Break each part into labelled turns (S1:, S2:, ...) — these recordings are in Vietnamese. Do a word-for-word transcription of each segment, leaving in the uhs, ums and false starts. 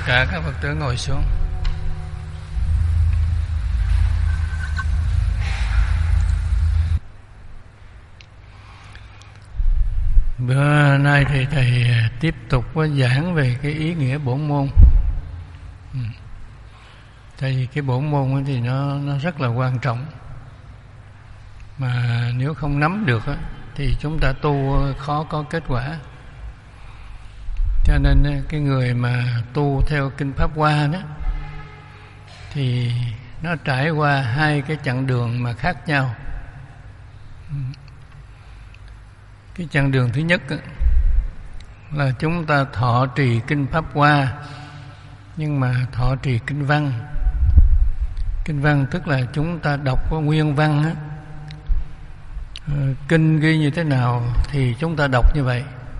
S1: cả các Phật tử ngồi xuống. Bữa nay thì thầy tiếp tục giảng về cái ý nghĩa bổn môn. Ừ. Tại vì cái bổn môn thì nó nó rất là quan trọng, mà nếu không nắm được thì chúng ta tu khó có kết quả. Cho nên cái người mà tu theo Kinh Pháp Hoa đó thì nó trải qua hai cái chặng đường mà khác nhau. Cái chặng đường thứ nhất là chúng ta thọ trì Kinh Pháp Hoa, nhưng mà thọ trì Kinh Văn. Kinh Văn tức là chúng ta đọc có nguyên văn á, kinh ghi như thế nào thì chúng ta đọc như vậy.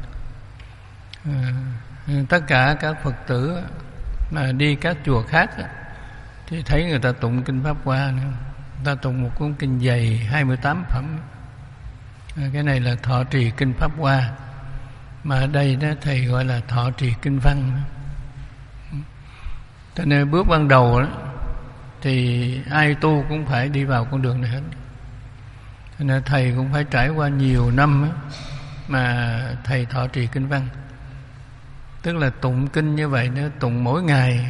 S1: Tất cả các Phật tử mà đi các chùa khác thì thấy người ta tụng Kinh Pháp Hoa nữa. Người ta tụng một cuốn kinh dày hai mươi tám phẩm. Cái này là thọ trì Kinh Pháp Hoa, mà ở đây đó thầy gọi là thọ trì Kinh Văn. Cho nên bước ban đầu đó thì ai tu cũng phải đi vào con đường này hết. Cho nên thầy cũng phải trải qua nhiều năm đó, mà thầy thọ trì Kinh Văn. Tức là tụng kinh như vậy, nó tụng mỗi ngày.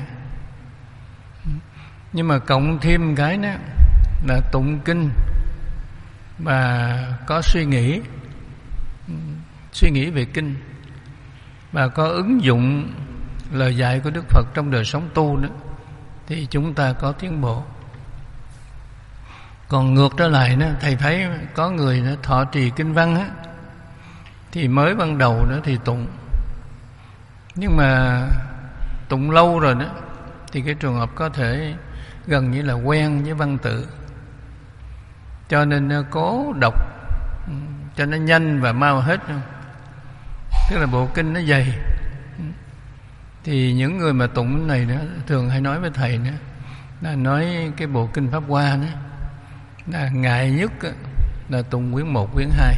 S1: Nhưng mà cộng thêm cái đó là tụng kinh và có suy nghĩ, suy nghĩ về kinh, và có ứng dụng lời dạy của Đức Phật trong đời sống tu đó, thì chúng ta có tiến bộ. Còn ngược trở lại đó, thầy thấy có người nó thọ trì Kinh Văn á, thì mới ban đầu đó thì tụng, nhưng mà tụng lâu rồi đó thì cái trường hợp có thể gần như là quen với văn tự, cho nên cố đọc cho nó nhanh và mau hết. Tức là bộ kinh nó dày. Thì những người mà tụng này đó thường hay nói với thầy nữa, là nói cái bộ Kinh Pháp Hoa đó là ngại nhất là tụng quyển một, quyển hai.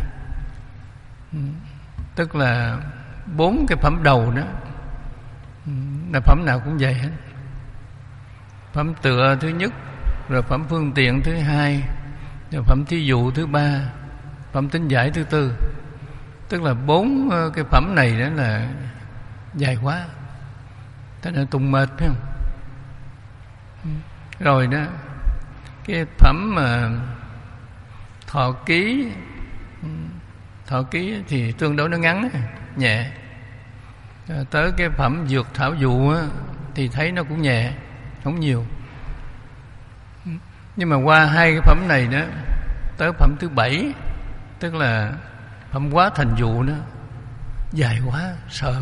S1: Tức là bốn cái phẩm đầu đó là phẩm nào cũng vậy hết. Phẩm tựa thứ nhất, rồi phẩm phương tiện thứ hai, rồi phẩm thí dụ thứ ba, phẩm tính giải thứ tư. Tức là bốn cái phẩm này đó là dài quá, thế nên tụng mệt, phải không? Rồi đó, cái phẩm mà thọ ký, thọ ký thì tương đối nó ngắn, nhẹ. Tới cái phẩm dược thảo dụ á, thì thấy nó cũng nhẹ, không nhiều. Nhưng mà qua hai cái phẩm này đó, tới phẩm thứ bảy, tức là phẩm Quá Thành Dụ đó, dài quá, sợ.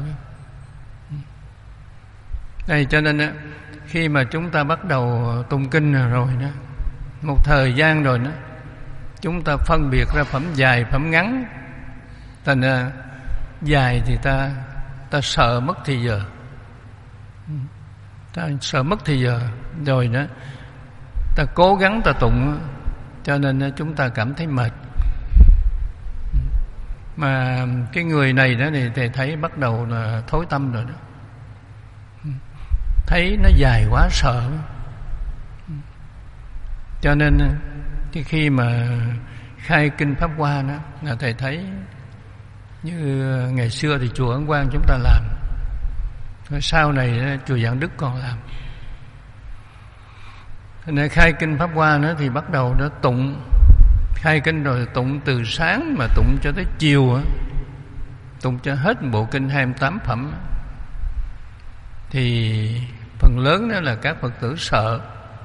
S1: Đây, cho nên đó, khi mà chúng ta bắt đầu tụng kinh rồi đó, một thời gian rồi đó, chúng ta phân biệt ra phẩm dài, phẩm ngắn. Thành ra dài thì ta ta sợ mất thì giờ, ta sợ mất thì giờ rồi đó, ta cố gắng ta tụng, cho nên chúng ta cảm thấy mệt. Mà cái người này đó thì thấy bắt đầu là thối tâm rồi đó, thấy nó dài quá sợ. Cho nên cái khi mà khai Kinh Pháp Hoa đó, là thầy thấy như ngày xưa thì chùa Ấn Quang chúng ta làm, rồi sau này chùa Vạn Đức còn làm. Nên khai Kinh Pháp Hoa nữa thì bắt đầu đó tụng, khai kinh rồi tụng từ sáng mà tụng cho tới chiều, tụng cho hết bộ kinh hai mươi tám phẩm. Thì phần lớn đó là các Phật tử sợ,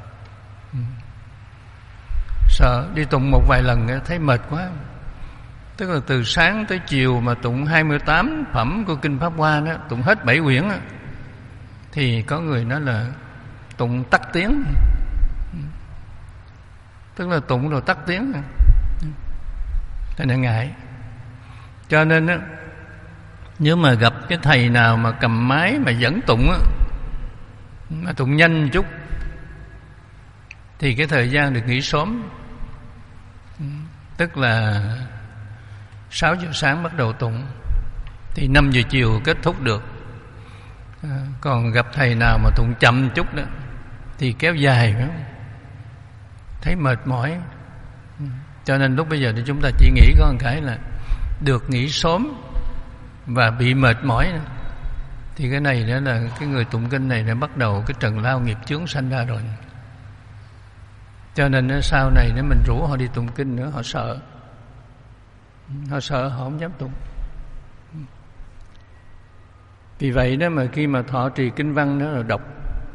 S1: sợ đi tụng một vài lần thấy mệt quá. Tức là từ sáng tới chiều mà tụng hai mươi tám phẩm của Kinh Pháp Hoa đó, tụng hết bảy quyển đó, thì có người nói là tụng tắt tiếng. Tức là tụng rồi tắt tiếng, thế nên ngại. Cho nên đó, nếu mà gặp cái thầy nào mà cầm máy mà dẫn tụng á, mà tụng nhanh chút, thì cái thời gian được nghỉ sớm. Tức là sáu giờ sáng bắt đầu tụng, thì năm giờ chiều kết thúc được. À, còn gặp thầy nào mà tụng chậm chút đó thì kéo dài đó, thấy mệt mỏi. Cho nên lúc bây giờ thì chúng ta chỉ nghĩ có một cái là được nghỉ sớm và bị mệt mỏi nữa. Thì cái này đó là cái người tụng kinh này đã bắt đầu cái trần lao nghiệp chướng sanh ra rồi. Cho nên sau này nếu mình rủ họ đi tụng kinh nữa, họ sợ. Họ sợ, họ không dám tụng. Vì vậy đó mà khi mà thọ trì kinh văn đó là đọc.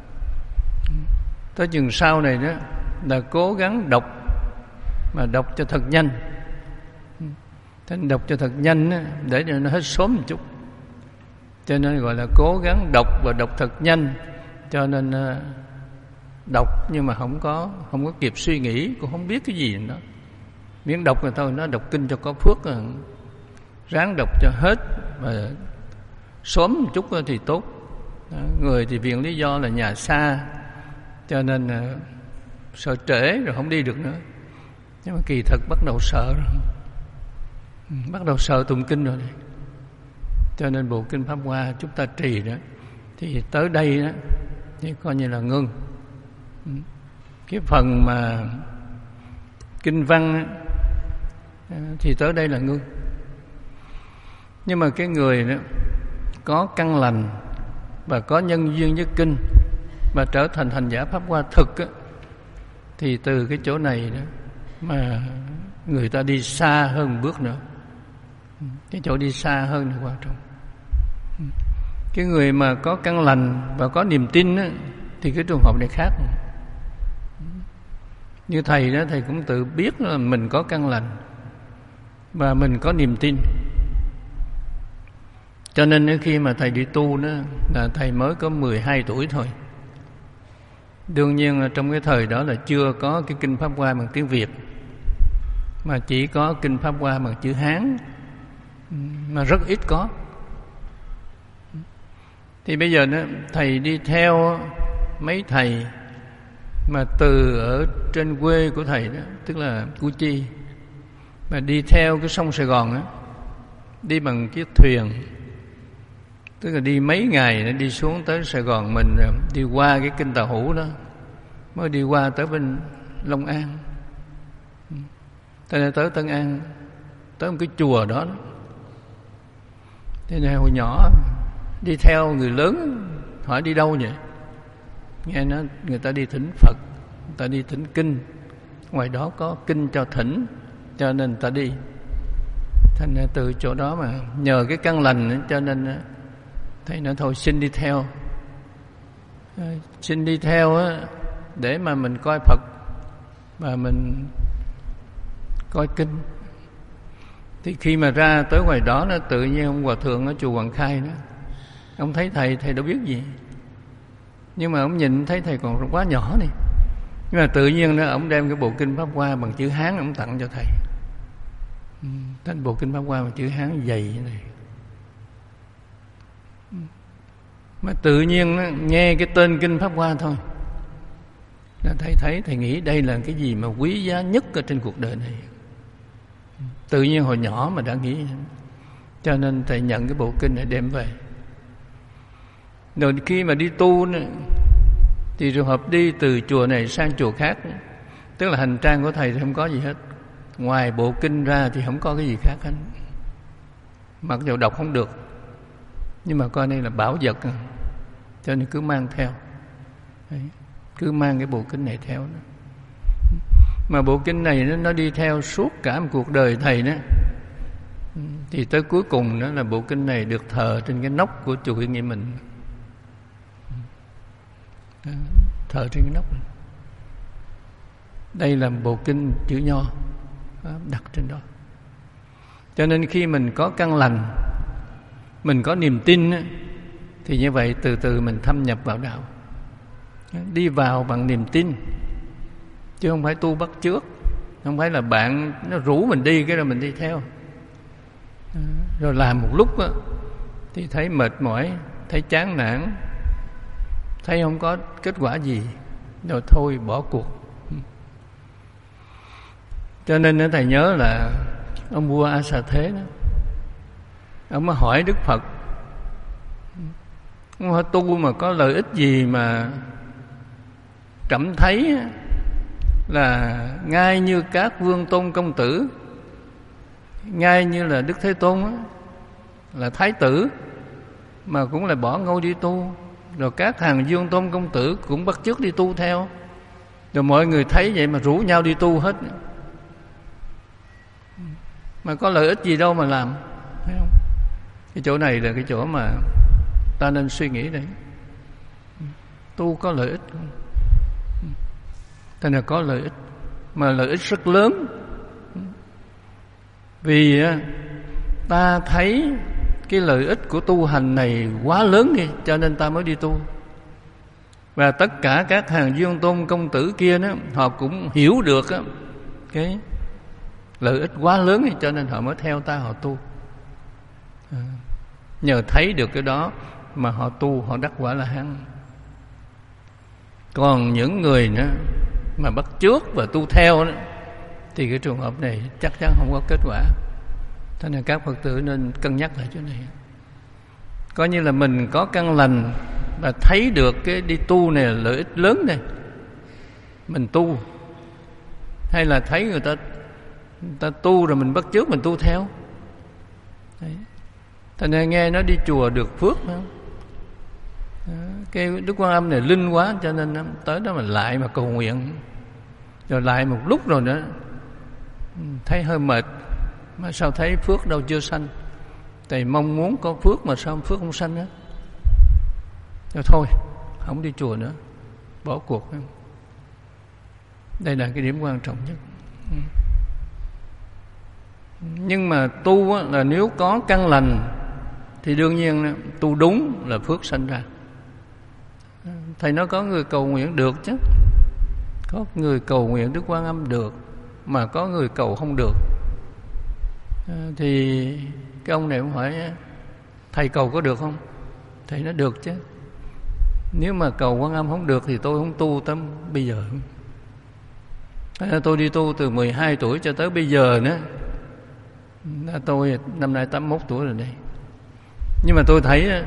S1: Tới chừng sau này đó là cố gắng đọc, mà đọc cho thật nhanh. Thế đọc cho thật nhanh đó, để cho nó hết sớm một chút. Cho nên gọi là cố gắng đọc và đọc thật nhanh. Cho nên đọc nhưng mà không có không có kịp suy nghĩ, cũng không biết cái gì nữa. Miễn đọc rồi thôi, nó đọc kinh cho có phước rồi. Ráng đọc cho hết và sớm một chút thì tốt. Người thì viện lý do là nhà xa, cho nên sợ trễ rồi không đi được nữa. Nhưng mà kỳ thực bắt đầu sợ rồi, bắt đầu sợ tụng kinh rồi. Cho nên bộ kinh Pháp Hoa chúng ta trì đó, thì tới đây đó thì coi như là ngưng. Cái phần mà kinh văn thì tới đây là ngưng. Nhưng mà cái người đó có căn lành và có nhân duyên với kinh và trở thành hành giả Pháp Hoa thực á, thì từ cái chỗ này đó mà người ta đi xa hơn một bước nữa. Cái chỗ đi xa hơn là quan trọng. Cái người mà có căn lành và có niềm tin á, thì cái trường hợp này khác. Như thầy đó, thầy cũng tự biết là mình có căn lành và mình có niềm tin. Cho nên khi mà thầy đi tu đó là thầy mới có mười hai tuổi thôi. Đương nhiên là trong cái thời đó là chưa có cái kinh Pháp Hoa bằng tiếng Việt, mà chỉ có kinh Pháp Hoa bằng chữ Hán, mà rất ít có. Thì bây giờ đó, thầy đi theo mấy thầy mà từ ở trên quê của thầy đó, tức là Củ Chi, mà đi theo cái sông Sài Gòn đó, đi bằng chiếc thuyền, tức là đi mấy ngày nó đi xuống tới Sài Gòn. Mình đi qua cái kinh Tàu Hủ đó mới đi qua tới bên Long An, tới tới Tân An, tới một cái chùa đó, đó. Thế này hồi nhỏ đi theo người lớn, hỏi đi đâu nhỉ? Nghe nói người ta đi thỉnh Phật, người ta đi thỉnh kinh, ngoài đó có kinh cho thỉnh, cho nên người ta đi. Thành ra từ chỗ đó mà nhờ cái căn lành, cho nên thầy nói thôi xin đi theo, xin đi theo á, để mà mình coi Phật và mình coi kinh. Thì khi mà ra tới ngoài đó, nó tự nhiên ông hòa thượng ở chùa Hoàng Khai đó, ông thấy thầy, thầy đâu biết gì, nhưng mà ông nhìn thấy thầy còn quá nhỏ này. Nhưng mà tự nhiên đó, ông đem cái bộ kinh Pháp Hoa bằng chữ Hán ông tặng cho thầy. Thành bộ kinh Pháp Hoa bằng chữ Hán dày như này. Mà tự nhiên đó, nghe cái tên kinh Pháp Hoa thôi là thầy thấy, thầy nghĩ đây là cái gì mà quý giá nhất ở trên cuộc đời này. Tự nhiên hồi nhỏ mà đã nghĩ. Cho nên thầy nhận cái bộ kinh này đem về. Rồi khi mà đi tu nữa, thì trường hợp đi từ chùa này sang chùa khác, tức là hành trang của thầy thì không có gì hết, ngoài bộ kinh ra thì không có cái gì khác hết. Mặc dù đọc không được, nhưng mà coi đây là bảo vật, cho nên cứ mang theo. Đấy, cứ mang cái bộ kinh này theo đó. Mà bộ kinh này nó, nó đi theo suốt cả một cuộc đời thầy đó. Thì tới cuối cùng đó là bộ kinh này được thờ trên cái nóc của chùa Huyện Nghĩa Mình. Thờ trên cái nóc này. Đây là bộ kinh chữ Nho đặt trên đó. Cho nên khi mình có căn lành, mình có niềm tin, thì như vậy từ từ mình thâm nhập vào đạo. Đi vào bằng niềm tin, chứ không phải tu bắt chước. Không phải là bạn nó rủ mình đi cái rồi mình đi theo. Rồi làm một lúc đó, thì thấy mệt mỏi, thấy chán nản, thấy không có kết quả gì, rồi thôi bỏ cuộc. Cho nên thầy nhớ là ông vua A Xà Thế đó, ông mới hỏi Đức Phật, Không phải tu mà có lợi ích gì mà cảm thấy là ngay như các vương tôn công tử, ngay như là Đức Thế Tôn á, là thái tử mà cũng là bỏ ngôi đi tu, rồi các hàng vương tôn công tử cũng bắt chước đi tu theo, rồi mọi người thấy vậy mà rủ nhau đi tu hết, mà có lợi ích gì đâu mà làm, thấy không? Cái chỗ này là cái chỗ mà ta nên suy nghĩ đấy. Tu có lợi ích không? Thế là có lợi ích, mà lợi ích rất lớn. Vì ta thấy cái lợi ích của tu hành này quá lớn đi, cho nên ta mới đi tu. Và tất cả các hàng dương tôn công tử kia đó, họ cũng hiểu được đó, cái lợi ích quá lớn đi, cho nên họ mới theo ta, họ tu. À, nhờ thấy được cái đó mà họ tu, họ đắc quả La Hán. Còn những người nữa mà bắt chước và tu theo đó, thì cái trường hợp này chắc chắn không có kết quả. Thế nên các Phật tử nên cân nhắc lại chỗ này. Coi như là mình có căn lành và thấy được cái đi tu này là lợi ích lớn này, mình tu. Hay là thấy người ta người ta tu rồi mình bắt chước mình tu theo. Đấy. Thế nên nghe nói đi chùa được phước phải không? Cái Đức Quan Âm này linh quá, cho nên tới đó mà lại mà cầu nguyện, rồi lại một lúc rồi nữa thấy hơi mệt, mà sao thấy phước đâu chưa sanh. Tại mong muốn có phước mà sao phước không sanh á. Rồi thôi không đi chùa nữa, bỏ cuộc. Đây là cái điểm quan trọng nhất. Nhưng mà tu á, là nếu có căn lành thì đương nhiên tu đúng là phước sanh ra. Thầy nói có người cầu nguyện được chứ, có người cầu nguyện Đức Quan Âm được, mà có người cầu không được. Thì cái ông này cũng hỏi thầy cầu có được không? Thầy nói được chứ. Nếu mà cầu Quan Âm không được thì tôi không tu tới bây giờ. Tôi đi tu từ mười hai tuổi cho tới bây giờ nữa. Tôi năm nay tám mươi mốt tuổi rồi đây. Nhưng mà tôi thấy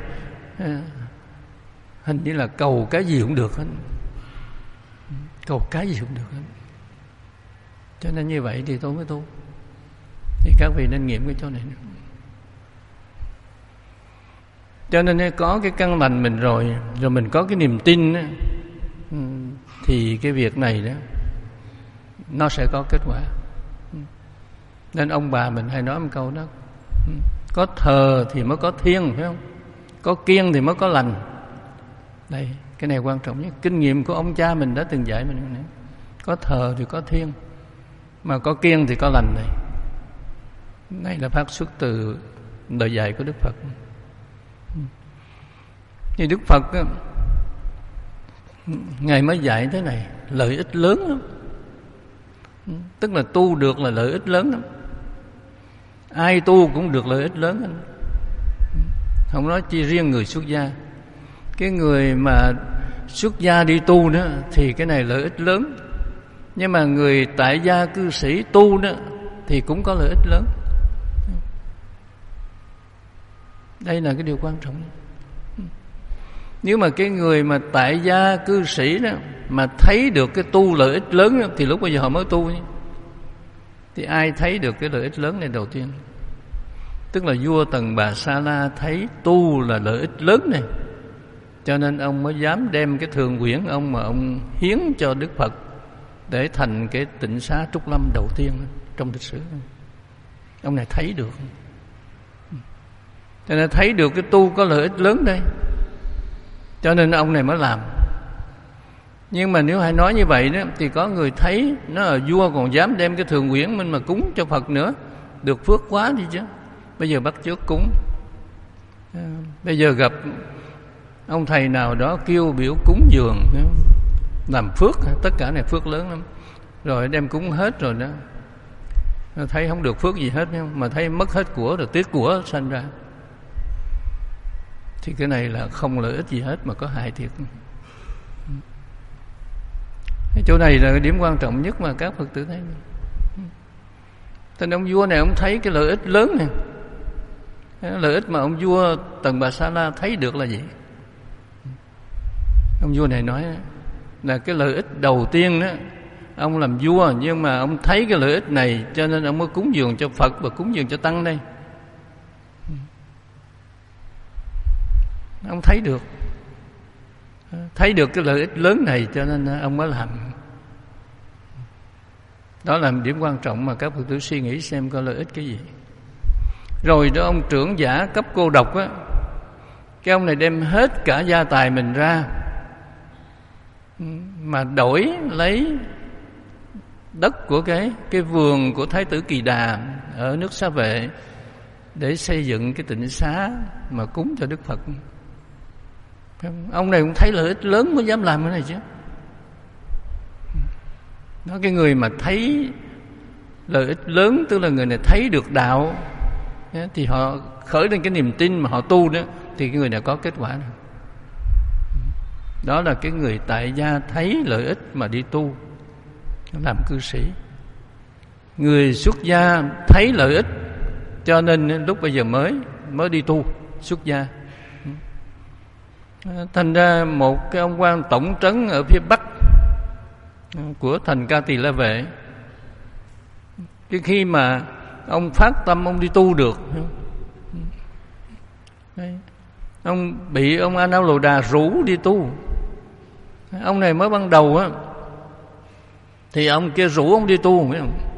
S1: hình như là cầu cái gì cũng được hết. Cầu cái gì cũng được hết. Cho nên như vậy thì tôi mới tu. Thì các vị nên nghiệm cái chỗ này nữa. Cho nên có cái căn lành mình rồi, rồi mình có cái niềm tin đó, thì cái việc này đó nó sẽ có kết quả. Nên ông bà mình hay nói một câu đó: có thờ thì mới có thiên, phải không? Có kiêng thì mới có lành. Đây, cái này quan trọng nhất. Kinh nghiệm của ông cha mình đã từng dạy mình nữa. Có thờ thì có thiên, mà có kiêng thì có lành này. Này là phát xuất từ lời dạy của Đức Phật. Thì Đức Phật Ngài mới dạy thế này, lợi ích lớn lắm. Tức là tu được là lợi ích lớn lắm. Ai tu cũng được lợi ích lớn lắm. Không nói chỉ riêng người xuất gia. Cái người mà xuất gia đi tu đó thì cái này lợi ích lớn. Nhưng mà người tại gia cư sĩ tu đó thì cũng có lợi ích lớn. Đây là cái điều quan trọng. Nếu mà cái người mà tại gia cư sĩ đó mà thấy được cái tu lợi ích lớn đó, thì lúc bây giờ họ mới tu. Thì ai thấy được cái lợi ích lớn này đầu tiên? Tức là vua Tần Bà Sa La thấy tu là lợi ích lớn này, cho nên ông mới dám đem cái thường quyển ông mà ông hiến cho Đức Phật để thành cái tịnh xá Trúc Lâm đầu tiên trong lịch sử. Ông này thấy được, cho nên thấy được cái tu có lợi ích lớn đây, cho nên ông này mới làm. Nhưng mà nếu hay nói như vậy đó, thì có người thấy nó là vua còn dám đem cái thường quyển mình mà cúng cho Phật nữa, được phước quá đi chứ. Bây giờ bắt chước cúng. À, bây giờ gặp ông thầy nào đó kêu biểu cúng dường, làm phước, tất cả này phước lớn lắm. Rồi đem cúng hết rồi đó, thấy không được phước gì hết, mà thấy mất hết của rồi tiếc của sanh ra. Thì cái này là không lợi ích gì hết mà có hại thiệt. Cái chỗ này là cái điểm quan trọng nhất mà các Phật tử thấy. Nên ông vua này ông thấy cái lợi ích lớn này. Cái lợi ích mà ông vua Tần Bà Sa La thấy được là gì? Ông vua này nói là cái lợi ích đầu tiên đó, ông làm vua nhưng mà ông thấy cái lợi ích này cho nên ông mới cúng dường cho Phật và cúng dường cho Tăng đây. Ông thấy được Thấy được cái lợi ích lớn này cho nên ông mới làm. Đó là điểm quan trọng mà các Phật tử suy nghĩ xem có lợi ích cái gì. Rồi đó ông trưởng giả cấp cô độc á, cái ông này đem hết cả gia tài mình ra mà đổi lấy đất của cái cái vườn của Thái tử Kỳ Đà ở nước Xá Vệ để xây dựng cái tịnh xá mà cúng cho Đức Phật. Ông này cũng thấy lợi ích lớn mới dám làm cái này chứ. Nó cái người mà thấy lợi ích lớn, tức là người này thấy được đạo, thì họ khởi lên cái niềm tin mà họ tu đó, thì cái người này có kết quả đó. Đó là cái người tại gia thấy lợi ích mà đi tu làm cư sĩ. Người xuất gia thấy lợi ích cho nên lúc bây giờ mới mới đi tu xuất gia. Thành ra một cái ông quan tổng trấn ở phía bắc của thành Ca Tỳ La Vệ, cái khi mà ông phát tâm ông đi tu được, ông bị ông A Nan Lô Đà rủ đi tu. Ông này mới ban đầu á thì ông kia rủ ông đi tu, biết không?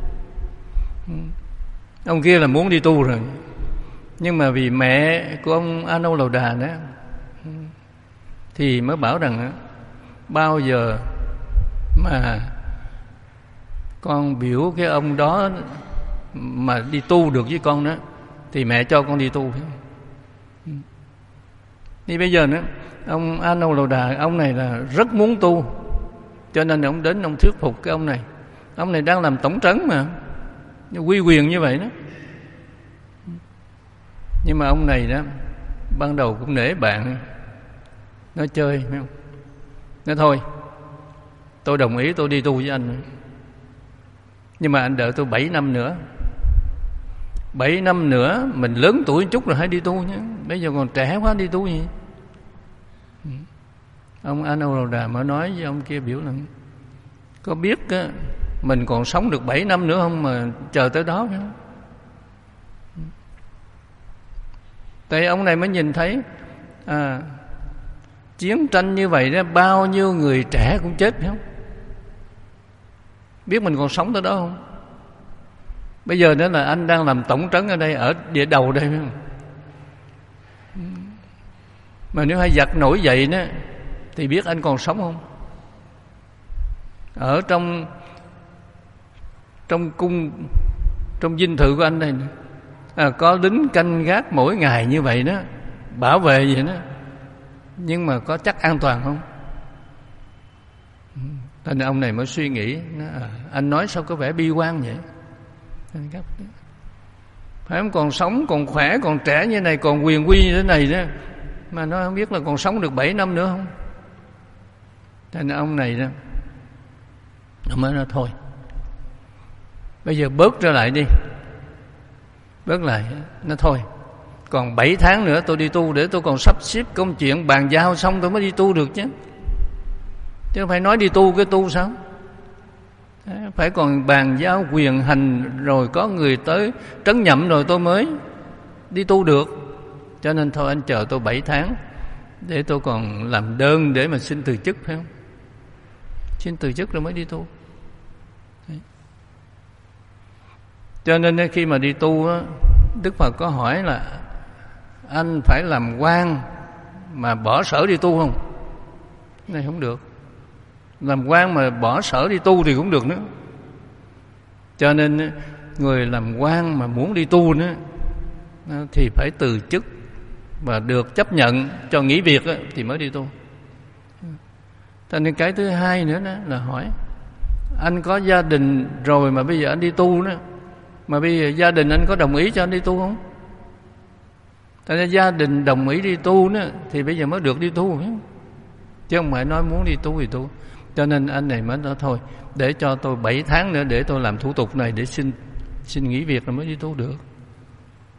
S1: Ông kia là muốn đi tu rồi, nhưng mà vì mẹ của ông A Nan Lô Đà đó thì mới bảo rằng bao giờ mà con biểu cái ông đó mà đi tu được với con đó thì mẹ cho con đi tu. Thì bây giờ nữa ông A Nan Lô Đà, ông này là rất muốn tu, cho nên ông đến ông thuyết phục cái ông này. Ông này đang làm tổng trấn mà, quy quyền như vậy đó. Nhưng mà ông này đó ban đầu cũng nể bạn, nó chơi, phải không? Nói thôi, tôi đồng ý tôi đi tu với anh, nhưng mà anh đợi tôi bảy năm nữa. Bảy năm nữa mình lớn tuổi chút rồi hãy đi tu nhé, bây giờ còn trẻ quá đi tu gì. Ông A Nan Lô Đà mới nói với ông kia biểu là có biết á, mình còn sống được bảy năm nữa không mà chờ tới đó, phải không? Tại ông này mới nhìn thấy à, chiến tranh như vậy đó, bao nhiêu người trẻ cũng chết, phải không? Biết mình còn sống tới đó không? Bây giờ đó là anh đang làm tổng trấn ở đây, ở địa đầu đây, phải không? Mà nếu hay giặc nổi dậy đó thì biết anh còn sống không? Ở trong trong cung, trong dinh thự của anh đây à, có lính canh gác mỗi ngày như vậy đó, bảo vệ vậy đó, nhưng mà có chắc an toàn không? Nên ông này mới suy nghĩ, à, anh nói sao có vẻ bi quan vậy? Phải không? Còn sống, còn khỏe, còn trẻ như này, còn quyền quy như thế này đó, mà nó không biết là còn sống được bảy năm nữa không? Nên ông này đó, ông mới nói thôi, bây giờ bớt ra lại đi. Bớt lại, nó thôi, còn bảy tháng nữa tôi đi tu, để tôi còn sắp xếp công chuyện bàn giao xong tôi mới đi tu được chứ. Chứ không phải nói đi tu cái tu sao? Phải còn bàn giao quyền hành, rồi có người tới trấn nhậm rồi tôi mới đi tu được. Cho nên thôi anh chờ tôi bảy tháng để tôi còn làm đơn để mà xin từ chức, phải không? Xin từ chức rồi mới đi tu. Đấy. Cho nên khi mà đi tu á, Đức Phật có hỏi là anh phải làm quan mà bỏ sở đi tu không? Cái này không được. Làm quan mà bỏ sở đi tu thì cũng được nữa. Cho nên người làm quan mà muốn đi tu nữa thì phải từ chức và được chấp nhận cho nghỉ việc thì mới đi tu. Cho nên cái thứ hai nữa đó là hỏi anh có gia đình rồi mà bây giờ anh đi tu nữa, mà bây giờ gia đình anh có đồng ý cho anh đi tu không? Tại nên gia đình đồng ý đi tu nữa thì bây giờ mới được đi tu, chứ không phải nói muốn đi tu thì tu. Cho nên anh này mới nói thôi, để cho tôi bảy tháng nữa để tôi làm thủ tục này để xin xin nghỉ việc rồi mới đi tu được.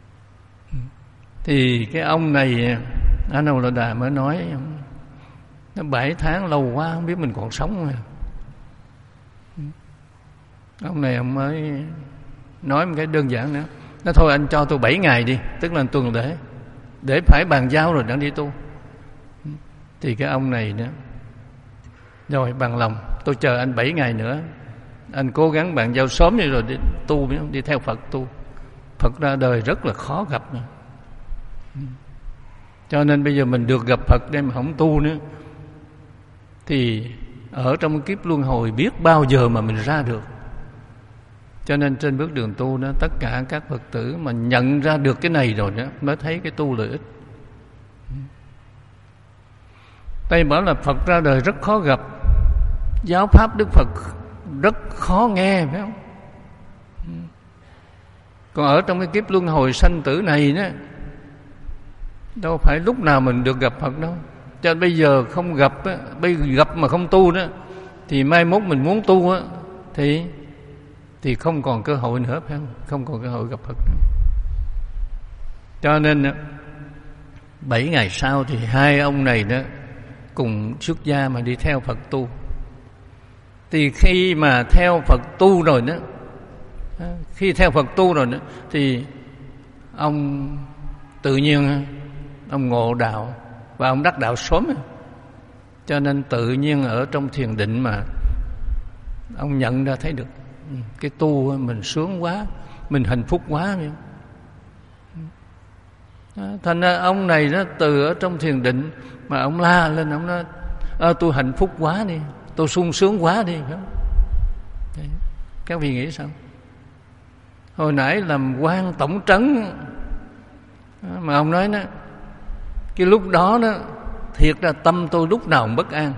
S1: Thì cái ông này A Nan Lô Đà mới nói Nó bảy tháng lâu quá, không biết mình còn sống không. Ông này ông mới nói một cái đơn giản nữa. Nó thôi anh cho tôi bảy ngày đi, tức là tuần lễ, để phải bàn giao rồi đang đi tu. Thì cái ông này nữa, rồi bằng lòng, tôi chờ anh bảy ngày nữa, anh cố gắng bàn giao sớm đi rồi đi tu, đi theo Phật tu. Phật ra đời rất là khó gặp nữa. Cho nên bây giờ mình được gặp Phật để mà không tu nữa thì ở trong kiếp luân hồi biết bao giờ mà mình ra được. Cho nên trên bước đường tu đó, tất cả các Phật tử mà nhận ra được cái này rồi đó mới thấy cái tu lợi ích. Đây bảo là Phật ra đời rất khó gặp, giáo pháp Đức Phật rất khó nghe, phải không? Còn ở trong cái kiếp luân hồi sanh tử này đó, đâu phải lúc nào mình được gặp Phật đâu. Cho nên bây giờ không gặp, bây giờ gặp mà không tu đó, thì mai mốt mình muốn tu á, thì thì không còn cơ hội nữa, phải không? Không còn cơ hội gặp Phật nữa. Cho nên bảy ngày sau thì hai ông này đó cùng xuất gia mà đi theo Phật tu. Thì khi mà theo Phật tu rồi đó, khi theo Phật tu rồi đó, thì ông tự nhiên ông ngộ đạo và ông đắc đạo sớm. Cho nên tự nhiên ở trong thiền định mà ông nhận ra thấy được cái tu mình sướng quá, mình hạnh phúc quá. Thành ra ông này đó, từ ở trong thiền định mà ông la lên, ông nói à, tôi hạnh phúc quá đi, tôi sung sướng quá đi, phải không? Đấy. Các vị nghĩ sao? Hồi nãy làm quan tổng trấn mà ông nói đó, cái lúc đó đó thiệt ra tâm tôi lúc nào cũng bất an.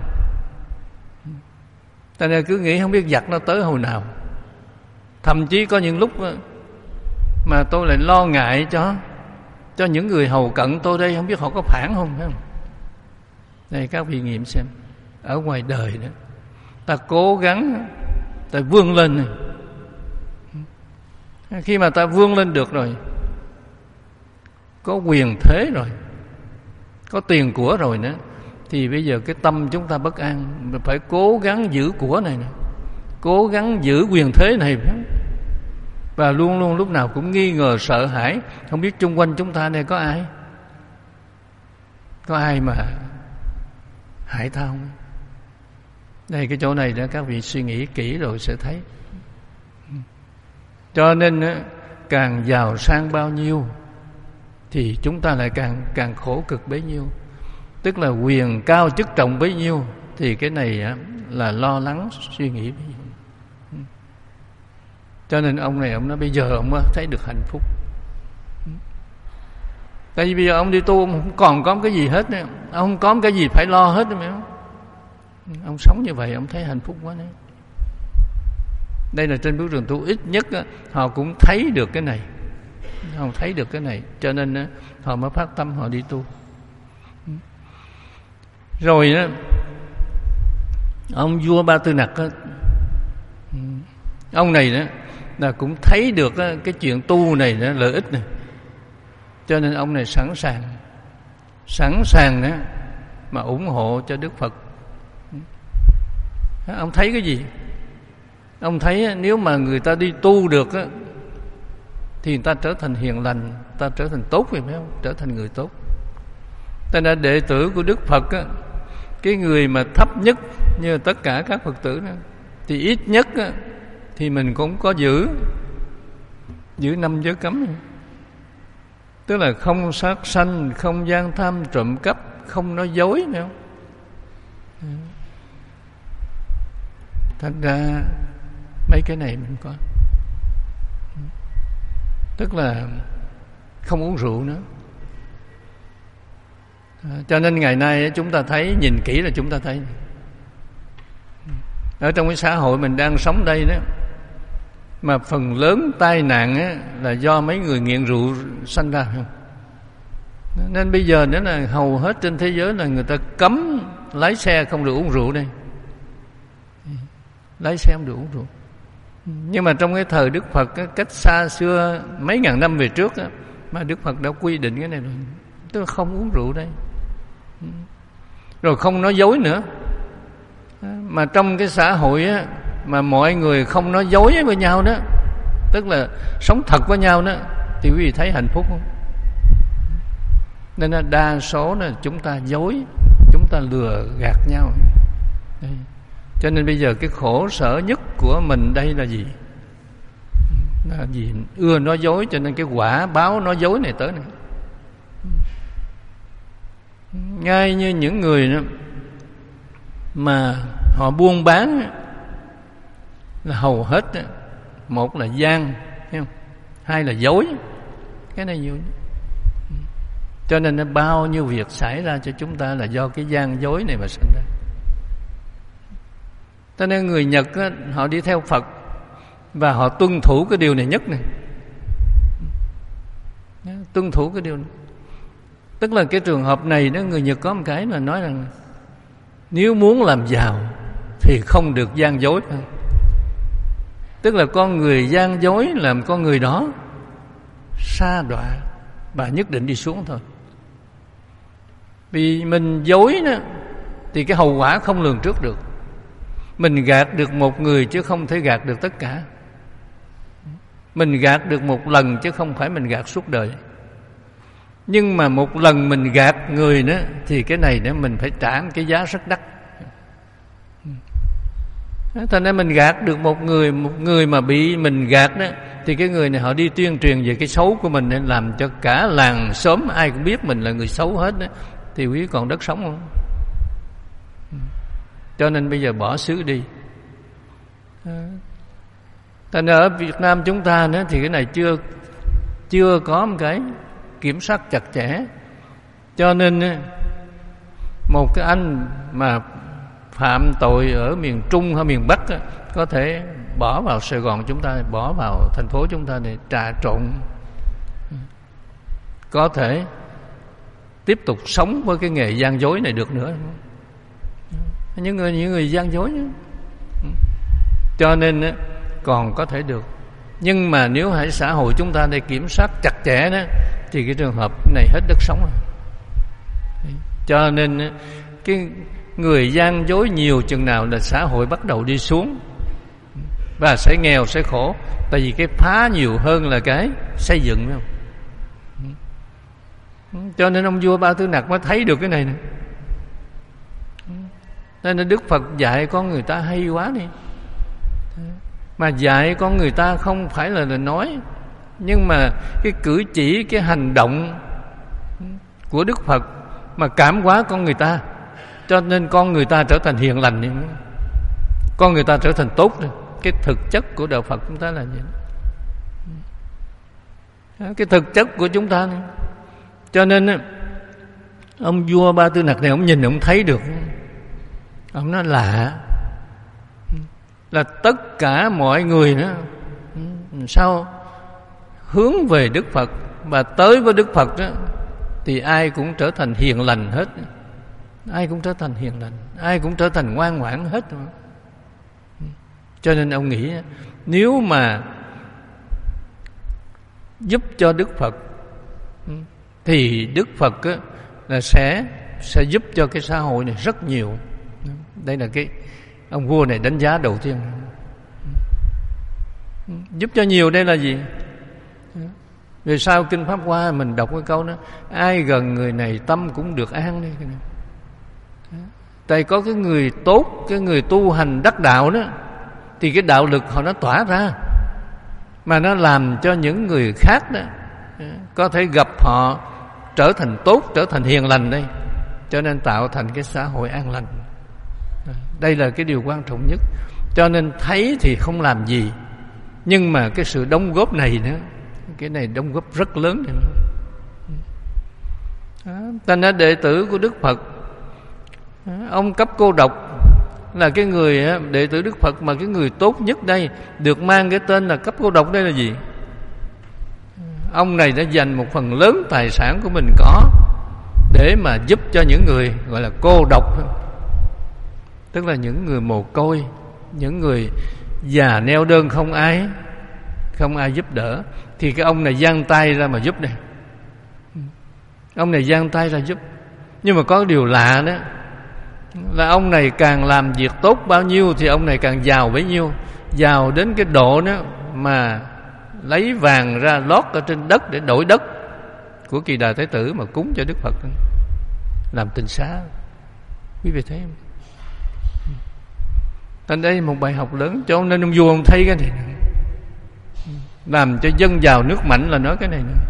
S1: Tại nên cứ nghĩ không biết giặc nó tới hồi nào. Thậm chí có những lúc mà tôi lại lo ngại cho cho những người hầu cận tôi đây, không biết họ có phản không, phải không? Đây các vị nghiệm xem, ở ngoài đời đó, ta cố gắng ta vươn lên này. Khi mà ta vươn lên được rồi, có quyền thế rồi, có tiền của rồi nữa, thì bây giờ cái tâm chúng ta bất an, phải cố gắng giữ của này nè, cố gắng giữ quyền thế này, phải không? Và luôn luôn lúc nào cũng nghi ngờ sợ hãi, không biết chung quanh chúng ta đây có ai, có ai mà hại ta không? Đây cái chỗ này đó các vị suy nghĩ kỹ rồi sẽ thấy. Cho nên càng giàu sang bao nhiêu thì chúng ta lại càng càng khổ cực bấy nhiêu. Tức là quyền cao chức trọng bấy nhiêu thì cái này là lo lắng suy nghĩ bấy nhiêu. Cho nên ông này ông nói bây giờ ông thấy được hạnh phúc. Tại vì bây giờ ông đi tu, ông không còn có cái gì hết nữa, ông không có cái gì phải lo hết nữa, phải không? Ông sống như vậy ông thấy hạnh phúc quá đấy. Đây là trên bước đường tu, ít nhất họ cũng thấy được cái này, họ thấy được cái này, cho nên họ mới phát tâm họ đi tu. Rồi đó, ông vua Ba Tư Nặc đó, ông này đó là cũng thấy được cái chuyện tu này đó, lợi ích này, cho nên ông này sẵn sàng sẵn sàng đó mà ủng hộ cho Đức Phật. Ông thấy cái gì? Ông thấy nếu mà người ta đi tu được á, thì người ta trở thành hiền lành, ta trở thành tốt, phải không? Trở thành người tốt. Tại nên đệ tử của Đức Phật á, cái người mà thấp nhất như tất cả các Phật tử đó, thì ít nhất á, thì mình cũng có giữ giữ năm giới cấm. Tức là không sát sanh, không gian tham trộm cắp, không nói dối nữa. Thành ra mấy cái này mình có. Tức là không uống rượu nữa. Cho nên ngày nay chúng ta thấy, nhìn kỹ là chúng ta thấy, ở trong cái xã hội mình đang sống đây đó, mà phần lớn tai nạn á, là do mấy người nghiện rượu sanh ra, không? Nên bây giờ nữa là hầu hết trên thế giới là người ta cấm lái xe không được uống rượu đây. Lái xe không được uống rượu. Nhưng mà trong cái thời Đức Phật, cách xa xưa mấy ngàn năm về trước á, mà Đức Phật đã quy định cái này rồi, tức là không uống rượu đây. rồi không nói dối nữa. Mà trong cái xã hội á, mà mọi người không nói dối với nhau đó, tức là sống thật với nhau đó, thì quý vị thấy hạnh phúc không? Nên là đa số là chúng ta dối, chúng ta lừa gạt nhau. Đây. Cho nên bây giờ cái khổ sở nhất của mình đây là gì? Là gì? Ưa nói dối, cho nên cái quả báo nói dối này tới này. Ngay như những người đó mà họ buôn bán là hầu hết đó, một là gian, thấy không? Hai là dối. Cái này nhiều. Cho nên nó bao nhiêu việc xảy ra cho chúng ta là do cái gian dối này mà sinh ra. Cho nên người Nhật á, họ đi theo Phật và họ tuân thủ cái điều này nhất này. Tuân thủ cái điều này. Tức là cái trường hợp này đó, người Nhật có một cái là nói rằng nếu muốn làm giàu thì không được gian dối. Tức là con người gian dối làm con người đó sa đọa và nhất định đi xuống thôi. Vì mình dối đó thì cái hậu quả không lường trước được. Mình gạt được một người chứ không thể gạt được tất cả. Mình gạt được một lần chứ không phải mình gạt suốt đời. Nhưng mà một lần mình gạt người đó thì cái này đó mình phải trả cái giá rất đắt. Thành ra mình gạt được một người, một người mà bị mình gạt đó, thì cái người này họ đi tuyên truyền về cái xấu của mình, nên làm cho cả làng xóm ai cũng biết mình là người xấu hết đó, thì quý còn đất sống không? Cho nên bây giờ bỏ xứ đi. Thành ra ở Việt Nam chúng ta nữa thì cái này chưa chưa có một cái kiểm soát chặt chẽ. Cho nên một cái anh mà phạm tội ở miền Trung hay miền Bắc á, có thể bỏ vào Sài Gòn chúng ta, bỏ vào thành phố chúng ta để trà trộn, có thể tiếp tục sống với cái nghề gian dối này được nữa. Những người những người gian dối nữa. Cho nên á, còn có thể được. Nhưng mà nếu hãy xã hội chúng ta để kiểm soát chặt chẽ đó, thì cái trường hợp này hết đất sống rồi. Cho nên cái người gian dối nhiều chừng nào là xã hội bắt đầu đi xuống, và sẽ nghèo, sẽ khổ. Tại vì cái phá nhiều hơn là cái xây dựng, phải không? Cho nên ông vua Ba Tư Nặc mới thấy được cái này nè. Nên là Đức Phật dạy con người ta hay quá đi. Mà dạy con người ta không phải là, là nói, nhưng mà cái cử chỉ, cái hành động của Đức Phật mà cảm hóa con người ta, cho nên con người ta trở thành hiền lành, con người ta trở thành tốt. Cái thực chất của đạo Phật chúng ta là gì? Cái thực chất của chúng ta này. Cho nên ông vua Ba Tư Nặc này, ông nhìn ông thấy được, ông nói lạ là tất cả mọi người đó sao hướng về Đức Phật và tới với Đức Phật đó, thì ai cũng trở thành hiền lành hết. Ai cũng trở thành hiền lành, ai cũng trở thành ngoan ngoãn hết. Cho nên ông nghĩ nếu mà giúp cho Đức Phật thì Đức Phật á, là sẽ sẽ giúp cho cái xã hội này rất nhiều. Đây là cái ông vua này đánh giá đầu tiên. Giúp cho nhiều đây là gì? Vì sao Kinh Pháp Hoa mình đọc cái câu đó, ai gần người này tâm cũng được an đi. Tại có cái người tốt, cái người tu hành đắc đạo đó, thì cái đạo lực họ nó tỏa ra, mà nó làm cho những người khác đó có thể gặp họ trở thành tốt, trở thành hiền lành đây. Cho nên tạo thành cái xã hội an lành. Đây là cái điều quan trọng nhất. Cho nên thấy thì không làm gì, nhưng mà cái sự đóng góp này nữa, cái này đóng góp rất lớn này nữa. Thành ra đệ tử của Đức Phật, ông Cấp Cô Độc là cái người đệ tử Đức Phật mà cái người tốt nhất đây, được mang cái tên là Cấp Cô Độc. Đây là gì? Ông này đã dành một phần lớn tài sản của mình có để mà giúp cho những người gọi là cô độc, tức là những người mồ côi, những người già neo đơn, không ai không ai giúp đỡ, thì cái ông này giang tay ra mà giúp này. Ông này giang tay ra giúp. Nhưng mà có điều lạ đó, là ông này càng làm việc tốt bao nhiêu thì ông này càng giàu bấy nhiêu, giàu đến cái độ đó mà lấy vàng ra lót ở trên đất để đổi đất của Kỳ Đà Thái Tử mà cúng cho Đức Phật làm tình xá. Quý vị thấy không? Thành đây một bài học lớn, cho nên ông vua ông thấy cái này, làm cho dân giàu nước mạnh là nói cái này nữa.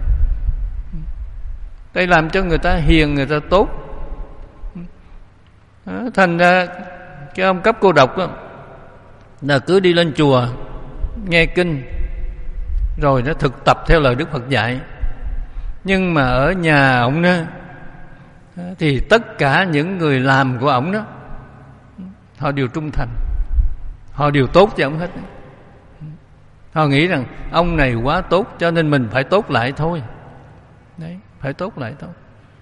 S1: Đây làm cho người ta hiền, người ta tốt. Đó, thành ra cái ông Cấp Cô Độc đó, là cứ đi lên chùa nghe kinh rồi nó thực tập theo lời Đức Phật dạy. Nhưng mà ở nhà ông đó thì tất cả những người làm của ông đó, họ đều trung thành, họ đều tốt cho ông hết. Họ nghĩ rằng ông này quá tốt cho nên mình phải tốt lại thôi. Đấy, phải tốt lại thôi.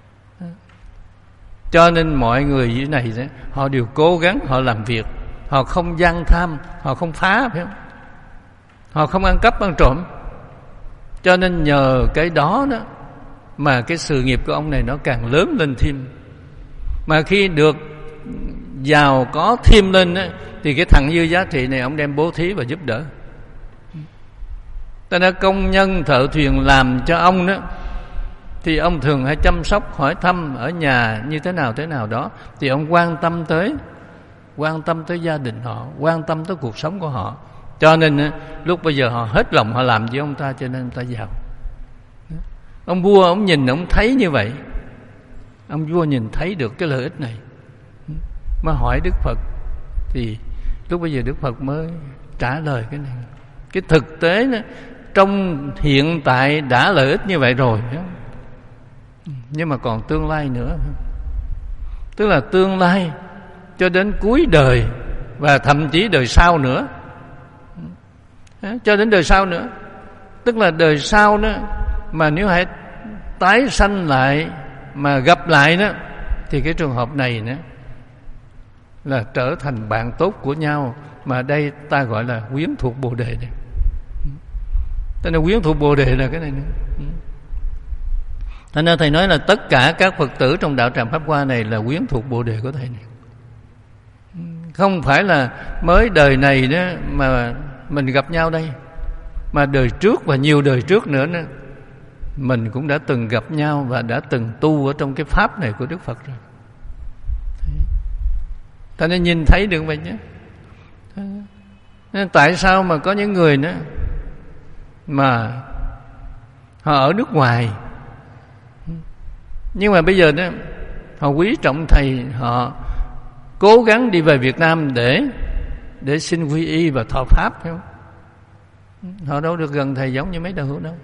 S1: Cho nên mọi người dưới này đó, họ đều cố gắng họ làm việc, họ không gian tham, họ không phá, phải không? Họ không ăn cắp ăn trộm. Cho nên nhờ cái đó đó mà cái sự nghiệp của ông này nó càng lớn lên thêm. Mà khi được giàu có thêm lên đó, thì cái thặng dư giá trị này ông đem bố thí và giúp đỡ. Ta đã công nhân thợ thuyền làm cho ông đó, thì ông thường hay chăm sóc hỏi thăm ở nhà như thế nào thế nào đó, thì ông quan tâm tới quan tâm tới gia đình họ, quan tâm tới cuộc sống của họ. Cho nên lúc bây giờ họ hết lòng họ làm với ông ta, cho nên ông ta giàu. Ông vua ông nhìn ông thấy như vậy, ông vua nhìn thấy được cái lợi ích này mới hỏi Đức Phật, thì lúc bây giờ Đức Phật mới trả lời cái này. Cái thực tế đó, trong hiện tại đã lợi ích như vậy rồi, nhưng mà còn tương lai nữa. Tức là tương lai cho đến cuối đời và thậm chí đời sau nữa, cho đến đời sau nữa. Tức là đời sau đó mà nếu hãy tái sanh lại mà gặp lại đó, thì cái trường hợp này nữa là trở thành bạn tốt của nhau. Mà đây ta gọi là quyến thuộc Bồ Đề này. Tên là quyến thuộc Bồ Đề là cái này nữa. Thành ra thầy nói là tất cả các Phật tử trong đạo Tràng Pháp Hoa này là quyến thuộc Bồ Đề của thầy này. Không phải là mới đời này đó mà mình gặp nhau đây, mà đời trước và nhiều đời trước nữa đó, mình cũng đã từng gặp nhau và đã từng tu ở trong cái pháp này của Đức Phật rồi. Ta nên nhìn thấy được vậy nhé. Nên tại sao mà có những người nữa mà họ ở nước ngoài, nhưng mà bây giờ đó họ quý trọng thầy, họ cố gắng đi về Việt Nam để để xin quy y và thọ pháp, phải không? Họ đâu được gần thầy giống như mấy đạo hữu đâu.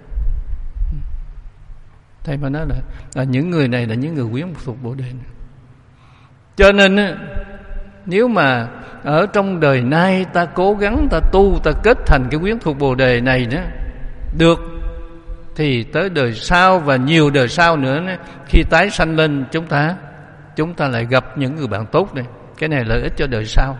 S1: Thầy mà nói là, là những người này là những người quyến thuộc Bồ Đề này. Cho nên nếu mà ở trong đời nay ta cố gắng ta tu, ta kết thành cái quyến thuộc Bồ Đề này đó được, thì tới đời sau và nhiều đời sau nữa đó, khi tái sanh lên chúng ta chúng ta lại gặp những người bạn tốt này. Cái này lợi ích cho đời sau.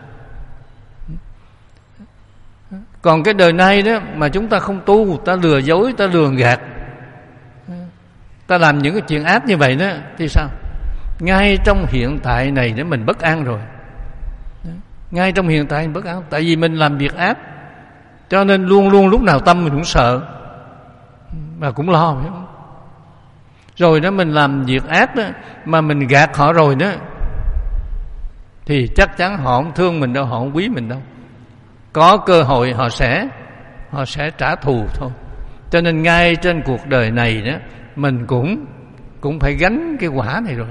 S1: Còn cái đời nay đó mà chúng ta không tu, ta lừa dối, ta lường gạt, ta làm những cái chuyện ác như vậy đó, thì sao? Ngay trong hiện tại này đó mình bất an rồi. Ngay trong hiện tại mình bất an, tại vì mình làm việc ác, cho nên luôn luôn lúc nào tâm mình cũng sợ và cũng lo, phải không? Rồi đó mình làm việc ác đó mà mình gạt họ rồi đó, thì chắc chắn họ không thương mình đâu, họ không quý mình đâu. Có cơ hội họ sẽ họ sẽ trả thù thôi. Cho nên ngay trên cuộc đời này đó mình cũng cũng phải gánh cái quả này rồi.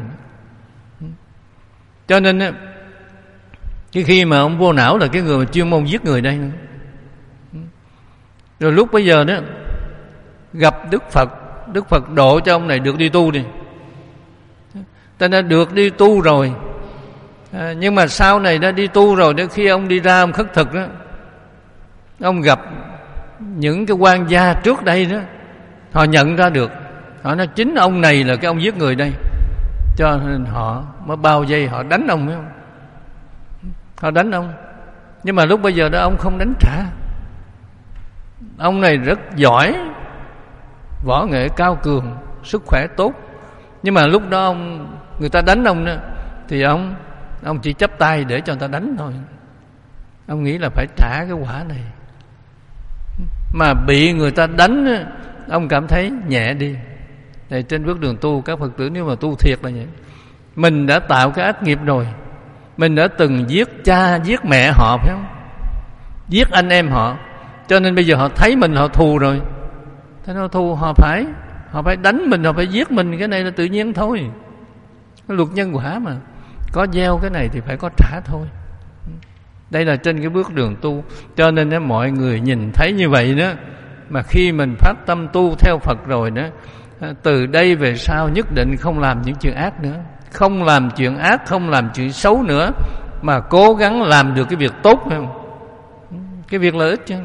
S1: Cho nên đó, cái khi mà ông Vô Não là cái người mà chuyên môn giết người đây nữa. Rồi lúc bây giờ đó gặp Đức Phật, Đức Phật độ cho ông này được đi tu đi. Ta đã được đi tu rồi, à, nhưng mà sau này đã đi tu rồi đó, khi ông đi ra ông khất thực đó, ông gặp những cái quan gia trước đây đó, họ nhận ra được, họ nói chính ông này là cái ông giết người đây, cho nên họ mới bao vây họ đánh ông, phải không? Họ đánh ông, nhưng mà lúc bây giờ đó ông không đánh trả. Ông này rất giỏi, võ nghệ cao cường, sức khỏe tốt, nhưng mà lúc đó ông người ta đánh ông đó, thì ông ông chỉ chắp tay để cho người ta đánh thôi. Ông nghĩ là phải trả cái quả này. Mà bị người ta đánh, ông cảm thấy nhẹ đi. Này, trên bước đường tu, các Phật tử nếu mà tu thiệt là vậy. Mình đã tạo cái ác nghiệp rồi. Mình đã từng giết cha, giết mẹ họ, phải không? Giết anh em họ. Cho nên bây giờ họ thấy mình họ thù rồi. Thế nó thù họ phải Họ phải đánh mình, họ phải giết mình. Cái này là tự nhiên thôi. Cái luật nhân quả mà. Có gieo cái này thì phải có trả thôi. Đây là trên cái bước đường tu. Cho nên đó, mọi người nhìn thấy như vậy đó, mà khi mình phát tâm tu theo Phật rồi đó, từ đây về sau nhất định không làm những chuyện ác nữa. Không làm chuyện ác, không làm chuyện xấu nữa, mà cố gắng làm được cái việc tốt, phải không? Cái việc lợi ích chứ.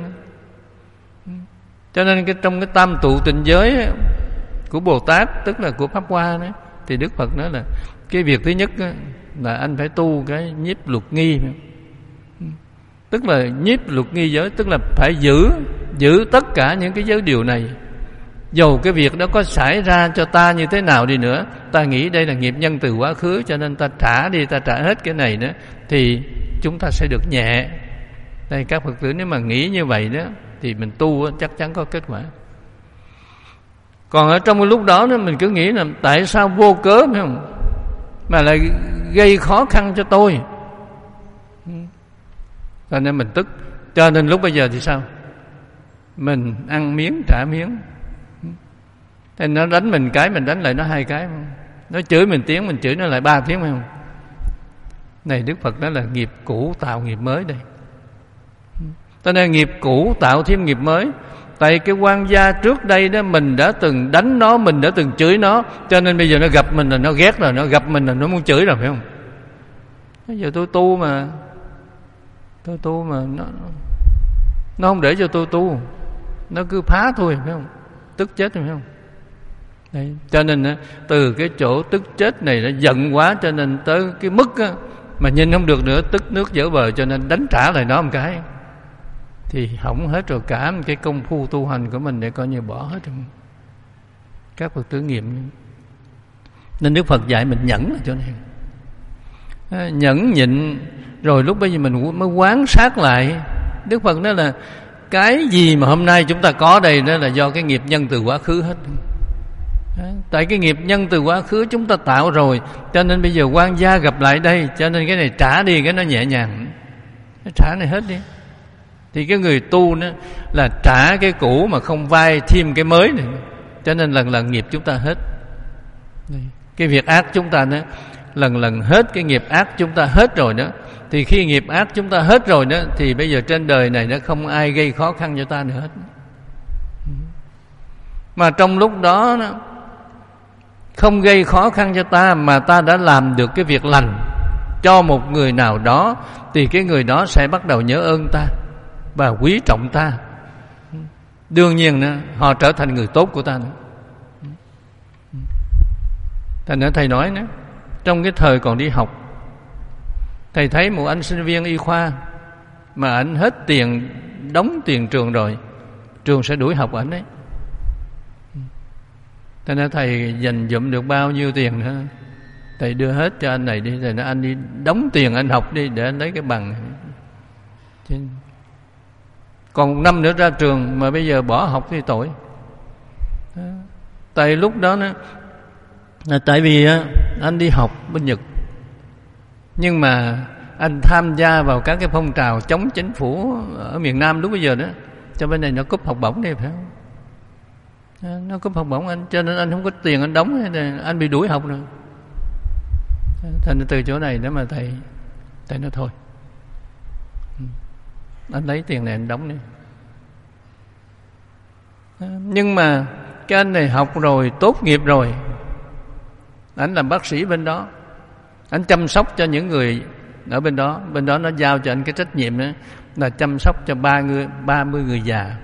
S1: Cho nên cái trong cái tam tụ tịnh giới của Bồ Tát, tức là của Pháp Hoa đó, thì Đức Phật nói là cái việc thứ nhất đó, là anh phải tu cái nhiếp luật nghi. Tức là nhiếp luật nghi giới, tức là phải giữ giữ tất cả những cái giới điều này. Dầu cái việc đó có xảy ra cho ta như thế nào đi nữa, ta nghĩ đây là nghiệp nhân từ quá khứ, cho nên ta trả đi, ta trả hết cái này nữa, thì chúng ta sẽ được nhẹ. Đây, các Phật tử nếu mà nghĩ như vậy đó, thì mình tu chắc chắn có kết quả. Còn ở trong cái lúc đó, mình cứ nghĩ là tại sao vô cớ, phải không, mà lại gây khó khăn cho tôi. Cho nên mình tức. Cho nên lúc bây giờ thì sao? Mình ăn miếng trả miếng. Thế nó đánh mình cái, mình đánh lại nó hai cái. Nó chửi mình tiếng, mình chửi nó lại ba tiếng, phải không? Này, Đức Phật nói là nghiệp cũ tạo nghiệp mới đây. Cho nên nghiệp cũ tạo thêm nghiệp mới. Tại cái quan gia trước đây đó, mình đã từng đánh nó, mình đã từng chửi nó, cho nên bây giờ nó gặp mình là nó ghét rồi, nó gặp mình là nó muốn chửi rồi, phải không? Bây giờ tôi tu mà Tôi tu mà Nó Nó không để cho tôi tu, nó cứ phá tôi, phải không? Tức chết, phải không? Đấy. Cho nên từ cái chỗ tức chết này nó giận quá, cho nên tới cái mức á, mà nhìn không được nữa, tức nước vỡ bờ, cho nên đánh trả lại nó một cái, thì hỏng hết rồi. Cả một cái công phu tu hành của mình để coi như bỏ hết rồi. Các Phật tử nghiệm. Nên Đức Phật dạy mình nhẫn là chỗ này. Nhẫn nhịn. Rồi lúc bây giờ mình mới quán sát lại. Đức Phật nói là cái gì mà hôm nay chúng ta có đây đó là do cái nghiệp nhân từ quá khứ hết. Tại cái nghiệp nhân từ quá khứ chúng ta tạo rồi, cho nên bây giờ quan gia gặp lại đây, cho nên cái này trả đi, cái nó nhẹ nhàng. Trả này hết đi. Thì cái người tu đó là trả cái cũ mà không vay thêm cái mới này. Cho nên lần lần nghiệp chúng ta hết. Cái việc ác chúng ta đó, lần lần hết cái nghiệp ác chúng ta hết rồi đó. Thì khi nghiệp ác chúng ta hết rồi đó, thì bây giờ trên đời này nó không ai gây khó khăn cho ta nữa hết. Mà trong lúc đó, đó không gây khó khăn cho ta, mà ta đã làm được cái việc lành cho một người nào đó, thì cái người đó sẽ bắt đầu nhớ ơn ta và quý trọng ta. Đương nhiên nữa, họ trở thành người tốt của ta nữa. Thành ra thầy nói nữa, trong cái thời còn đi học, thầy thấy một anh sinh viên y khoa mà anh hết tiền, đóng tiền trường rồi, trường sẽ đuổi học ảnh đấy. Thành ra thầy dành dụm được bao nhiêu tiền nữa, thầy đưa hết cho anh này đi. Thầy nói anh đi đóng tiền anh học đi, để anh lấy cái bằng. Còn một năm nữa ra trường mà bây giờ bỏ học thì tội. Tại lúc đó nó là tại vì anh đi học bên Nhật, nhưng mà anh tham gia vào các cái phong trào chống chính phủ ở miền Nam lúc bây giờ đó, cho bên này nó cúp học bổng đi, phải không? Nó cúp học bổng anh, cho nên anh không có tiền anh đóng, anh bị đuổi học rồi. Thành từ chỗ này nếu mà thầy thầy nói thôi, anh lấy tiền này anh đóng đi. Nhưng mà cái anh này học rồi, tốt nghiệp rồi, anh làm bác sĩ bên đó, anh chăm sóc cho những người ở bên đó. Bên đó nó giao cho anh cái trách nhiệm đó là chăm sóc cho ba người, ba mươi người già.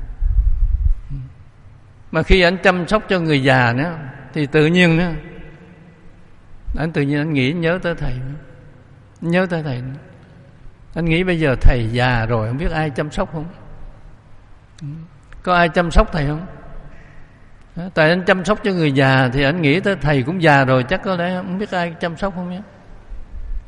S1: Mà khi anh chăm sóc cho người già nữa, thì tự nhiên nữa, anh tự nhiên anh nghĩ nhớ tới thầy, nhớ tới thầy. Anh nghĩ bây giờ thầy già rồi, không biết ai chăm sóc không? Có ai chăm sóc thầy không? Tại anh chăm sóc cho người già, thì anh nghĩ tới thầy cũng già rồi, chắc có lẽ không biết ai chăm sóc không nhé.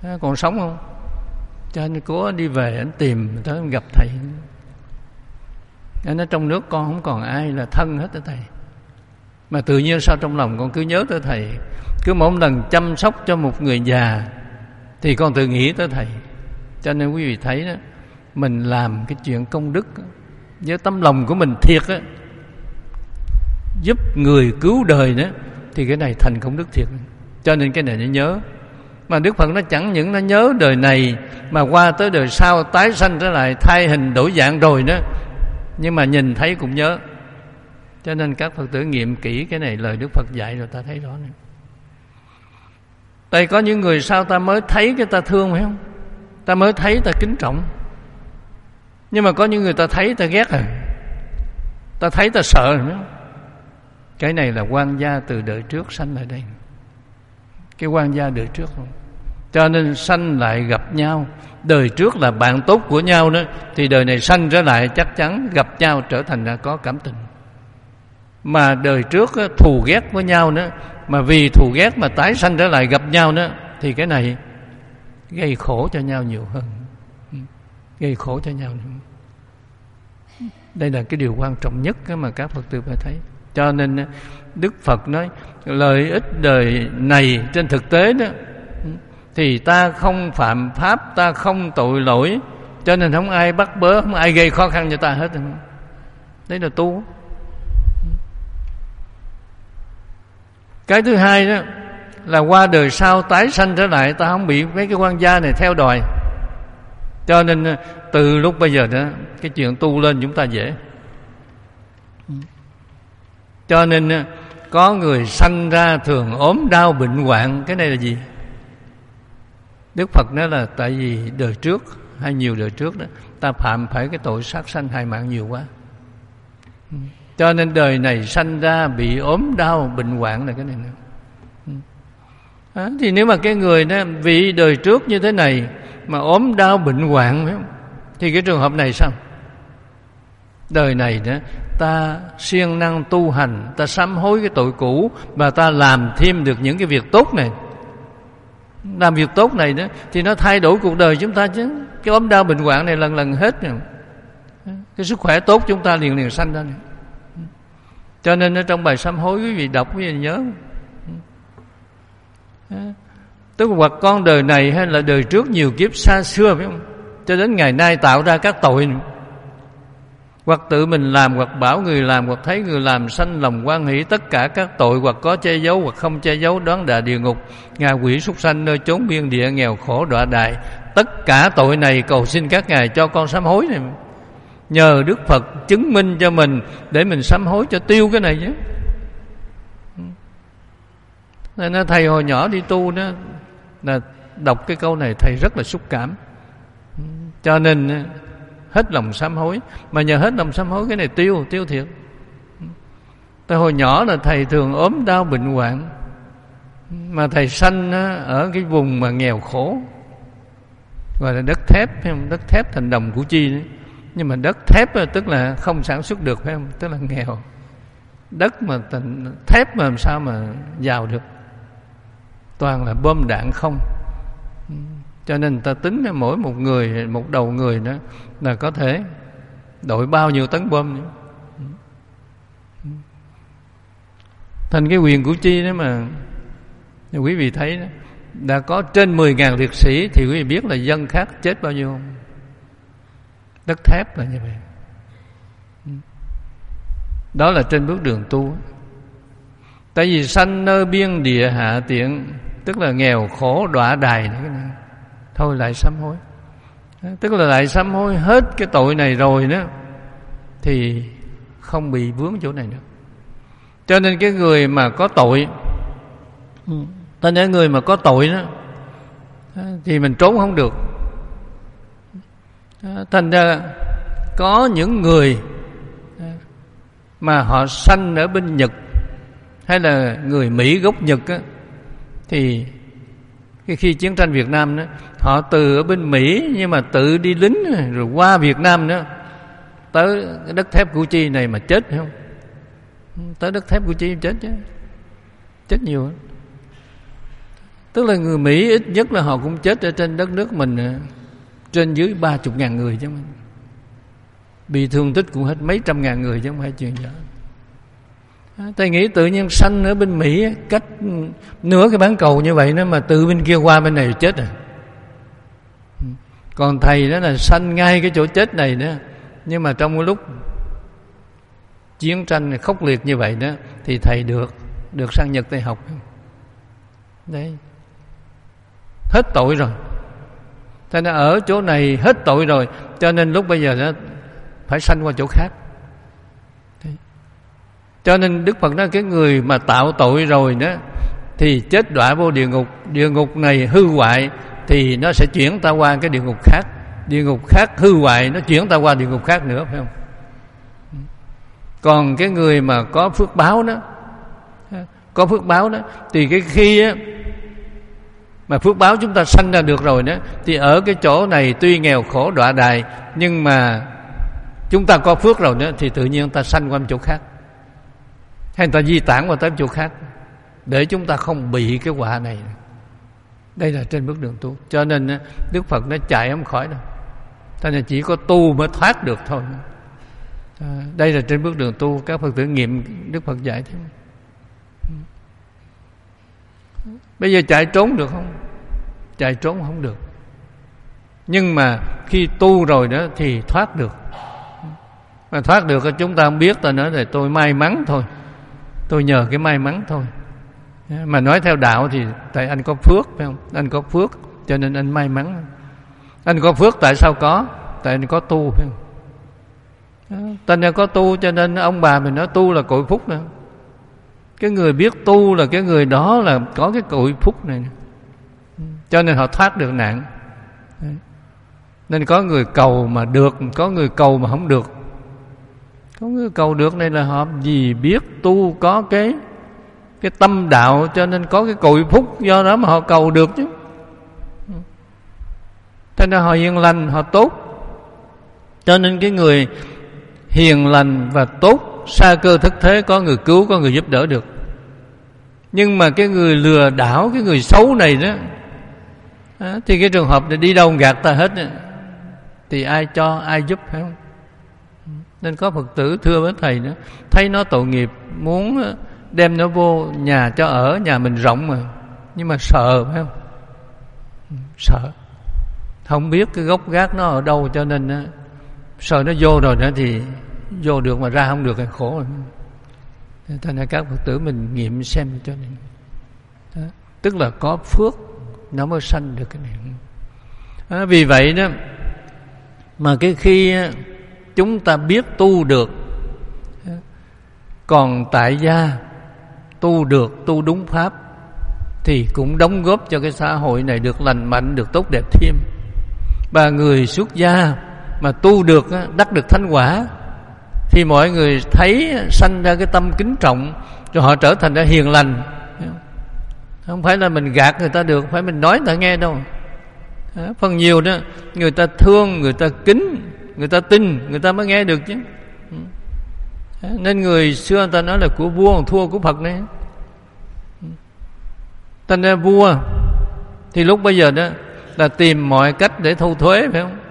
S1: còn sống không? Cho nên cố đi về, anh tìm tới gặp thầy. Anh nói trong nước con không còn ai là thân hết đó thầy, mà tự nhiên sao trong lòng con cứ nhớ tới thầy. Cứ mỗi lần chăm sóc cho một người già thì con tự nghĩ tới thầy. Cho nên quý vị thấy đó, mình làm cái chuyện công đức với tấm lòng của mình thiệt á, giúp người cứu đời đó, thì cái này thành công đức thiệt. Cho nên cái này nó nhớ. Mà Đức Phật nó chẳng những nó nhớ đời này, mà qua tới đời sau tái sanh trở lại, thay hình đổi dạng rồi đó, nhưng mà nhìn thấy cũng nhớ. Cho nên các Phật tử nghiệm kỹ cái này, lời Đức Phật dạy rồi ta thấy rõ này. Đây có những người sao ta mới thấy cái ta thương, phải không? Ta mới thấy ta kính trọng. Nhưng mà có những người ta thấy ta ghét rồi, ta thấy ta sợ rồi. Cái này là quan gia từ đời trước sanh lại đây. Cái quan gia đời trước không? Cho nên sanh lại gặp nhau. Đời trước là bạn tốt của nhau đó, thì đời này sanh trở lại chắc chắn gặp nhau trở thành ra có cảm tình. Mà đời trước thù ghét với nhau nữa, mà vì thù ghét mà tái sanh trở lại gặp nhau nữa, thì cái này gây khổ cho nhau nhiều hơn. Gây khổ cho nhau nữa. Đây là cái điều quan trọng nhất mà các Phật tử phải thấy. Cho nên Đức Phật nói lợi ích đời này trên thực tế đó, thì ta không phạm pháp, ta không tội lỗi, cho nên không ai bắt bớ, không ai gây khó khăn cho ta hết. Đấy là tu. Cái thứ hai đó là qua đời sau tái sanh trở lại, ta không bị mấy cái quan gia này theo đòi. Cho nên từ lúc bây giờ đó, cái chuyện tu lên chúng ta dễ. Cho nên có người sanh ra thường ốm đau bệnh hoạn. Cái này là gì? Đức Phật nói là tại vì đời trước hay nhiều đời trước đó, ta phạm phải cái tội sát sanh hại mạng nhiều quá, cho nên đời này sanh ra bị ốm đau bệnh hoạn là cái này nữa. À, thì nếu mà cái người đó vì đời trước như thế này mà ốm đau bệnh hoạn, phải không? Thì cái trường hợp này sao? Đời này đó ta siêng năng tu hành, ta sám hối cái tội cũ, và ta làm thêm được những cái việc tốt này. Làm việc tốt này đó thì nó thay đổi cuộc đời chúng ta chứ. Cái ốm đau bệnh hoạn này lần lần hết rồi. Cái sức khỏe tốt chúng ta liền liền sanh ra này. Cho nên ở trong bài sám hối quý vị đọc quý vị nhớ, tức là hoặc con đời này hay là đời trước nhiều kiếp xa xưa, phải không? Cho đến ngày nay tạo ra các tội nữa. Hoặc tự mình làm, hoặc bảo người làm, hoặc thấy người làm sanh lòng hoan hỷ. Tất cả các tội hoặc có che giấu hoặc không che giấu, đoán đà địa ngục, ngạ quỷ súc sanh, nơi chốn biên địa, nghèo khổ đọa đại. Tất cả tội này cầu xin các ngài cho con sám hối này. Nhờ Đức Phật chứng minh cho mình để mình sám hối cho tiêu cái này chứ. Nên thầy hồi nhỏ đi tu đó, là đọc cái câu này thầy rất là xúc cảm. Cho nên hết lòng sám hối. Mà nhờ hết lòng sám hối cái này tiêu, tiêu thiệt. Tại hồi nhỏ là thầy thường ốm đau bệnh hoạn, mà thầy sanh ở cái vùng mà nghèo khổ, gọi là đất thép, phải không? Đất thép Thành Đồng, Củ Chi đấy. Nhưng mà đất thép tức là không sản xuất được, phải không? Tức là nghèo. Đất mà thành thép mà làm sao mà giàu được? Toàn là bom đạn không. Cho nên ta tính là mỗi một người, một đầu người đó là có thể đội bao nhiêu tấn bom nữa. Thành cái huyện Củ Chi đó mà quý vị thấy đó, đã có trên mười ngàn liệt sĩ, thì quý vị biết là dân khác chết bao nhiêu không? Đất thép là như vậy. Đó là trên bước đường tu. Tại vì sanh nơi biên địa hạ tiện, tức là nghèo khổ đọa đài. Thôi lại sám hối. Tức là lại sám hối hết cái tội này rồi đó, thì không bị vướng chỗ này nữa. Cho nên cái người mà có tội, ta nói người mà có tội đó, thì mình trốn không được. Thành ra có những người mà họ sanh ở bên Nhật, hay là người Mỹ gốc Nhật á, thì khi chiến tranh Việt Nam đó, họ từ ở bên Mỹ nhưng mà tự đi lính rồi qua Việt Nam nữa, tới đất thép Củ Chi này mà chết, phải không? Tới đất thép Củ Chi chết chứ, chết nhiều. Tức là người Mỹ ít nhất là họ cũng chết ở trên đất nước mình trên dưới ba chục ngàn người chứ, bị thương tích cũng hết mấy trăm ngàn người chứ không phải chuyện nhỏ. Thầy nghĩ tự nhiên sanh ở bên Mỹ cách nửa cái bán cầu như vậy nữa mà từ bên kia qua bên này chết rồi. Còn thầy đó là sanh ngay cái chỗ chết này nữa, nhưng mà trong cái lúc chiến tranh khốc liệt như vậy đó thì thầy được được sang Nhật thầy học. Đấy, hết tội rồi. Thế nên ở chỗ này hết tội rồi, cho nên lúc bây giờ đó phải sanh qua chỗ khác. Đấy. Cho nên Đức Phật nói cái người mà tạo tội rồi đó thì chết đọa vô địa ngục. Địa ngục này hư hoại thì nó sẽ chuyển ta qua cái địa ngục khác. Địa ngục khác hư hoại nó chuyển ta qua địa ngục khác nữa, phải không? Còn cái người mà có phước báo đó, có phước báo đó thì cái khi á, mà phước báo chúng ta sanh ra được rồi đó, thì ở cái chỗ này tuy nghèo khổ đọa đài, nhưng mà chúng ta có phước rồi đó thì tự nhiên ta sanh qua một chỗ khác, hay người ta di tản qua tới một chỗ khác để chúng ta không bị cái quả này. Đây là trên bước đường tu. Cho nên Đức Phật nó chạy không khỏi đâu, cho nên chỉ có tu mới thoát được thôi. À, đây là trên bước đường tu. Các Phật tử nghiệm Đức Phật dạy thế. Bây giờ chạy trốn được không? Chạy trốn không được. Nhưng mà khi tu rồi đó thì thoát được. Mà thoát được chúng ta không biết, ta nói là tôi may mắn thôi, tôi nhờ cái may mắn thôi. Mà nói theo đạo thì tại anh có phước, phải không? Anh có phước cho nên anh may mắn. Anh có phước tại sao có? Tại anh có tu, phải không? Tại anh có tu cho nên ông bà mình nói tu là cội phúc nữa. Cái người biết tu là cái người đó là có cái cội phúc này, cho nên họ thoát được nạn. Nên có người cầu mà được, có người cầu mà không được. Có người cầu được này là họ vì biết tu có cái cái tâm đạo, cho nên có cái cội phúc, do đó mà họ cầu được chứ. Thế nên họ hiền lành, họ tốt. Cho nên cái người hiền lành và tốt, xa cơ thất thế, có người cứu, có người giúp đỡ được. Nhưng mà cái người lừa đảo, cái người xấu này đó, đó thì cái trường hợp này đi đâu gạt ta hết đó, thì ai cho, ai giúp, phải không? Nên có Phật tử thưa với thầy đó, thấy nó tội nghiệp, muốn đem nó vô nhà cho ở, nhà mình rộng mà, nhưng mà sợ, phải không? Sợ, không biết cái gốc gác nó ở đâu, cho nên sợ nó vô rồi đó thì vô được mà ra không được thì khổ rồi. Thế nên các Phật tử mình nghiệm xem cho nên đó. Tức là có phước nó mới sanh được cái này. À, vì vậy đó mà cái khi chúng ta biết tu được, còn tại gia tu được, tu đúng pháp, thì cũng đóng góp cho cái xã hội này được lành mạnh, được tốt đẹp thêm. Và người xuất gia mà tu được, đắc được thánh quả, thì mọi người thấy sanh ra cái tâm kính trọng, cho họ trở thành ra hiền lành. Không phải là mình gạt người ta được, không phải mình nói người ta nghe đâu. Phần nhiều đó người ta thương, người ta kính, người ta tin, người ta mới nghe được chứ. Nên người xưa người ta nói là của vua còn thua của Phật này. Thành ra vua thì lúc bây giờ đó là tìm mọi cách để thu thuế, phải không?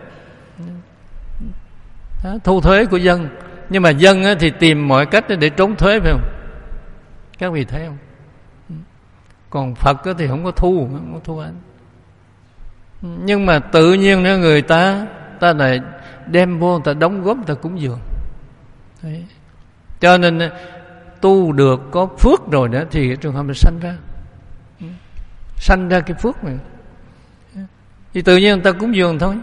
S1: Đó, thu thuế của dân. Nhưng mà dân thì tìm mọi cách để trốn thuế, phải không? Các vị thấy không? Còn Phật thì không có thu, không có thu anh. Nhưng mà tự nhiên nữa người ta ta lại đem vô, người ta đóng góp, người ta cúng dường. Đấy. Cho nên tu được có phước rồi đó thì cái trường hợp mình sanh ra, sanh ra cái phước này, thì tự nhiên người ta cúng dường thôi,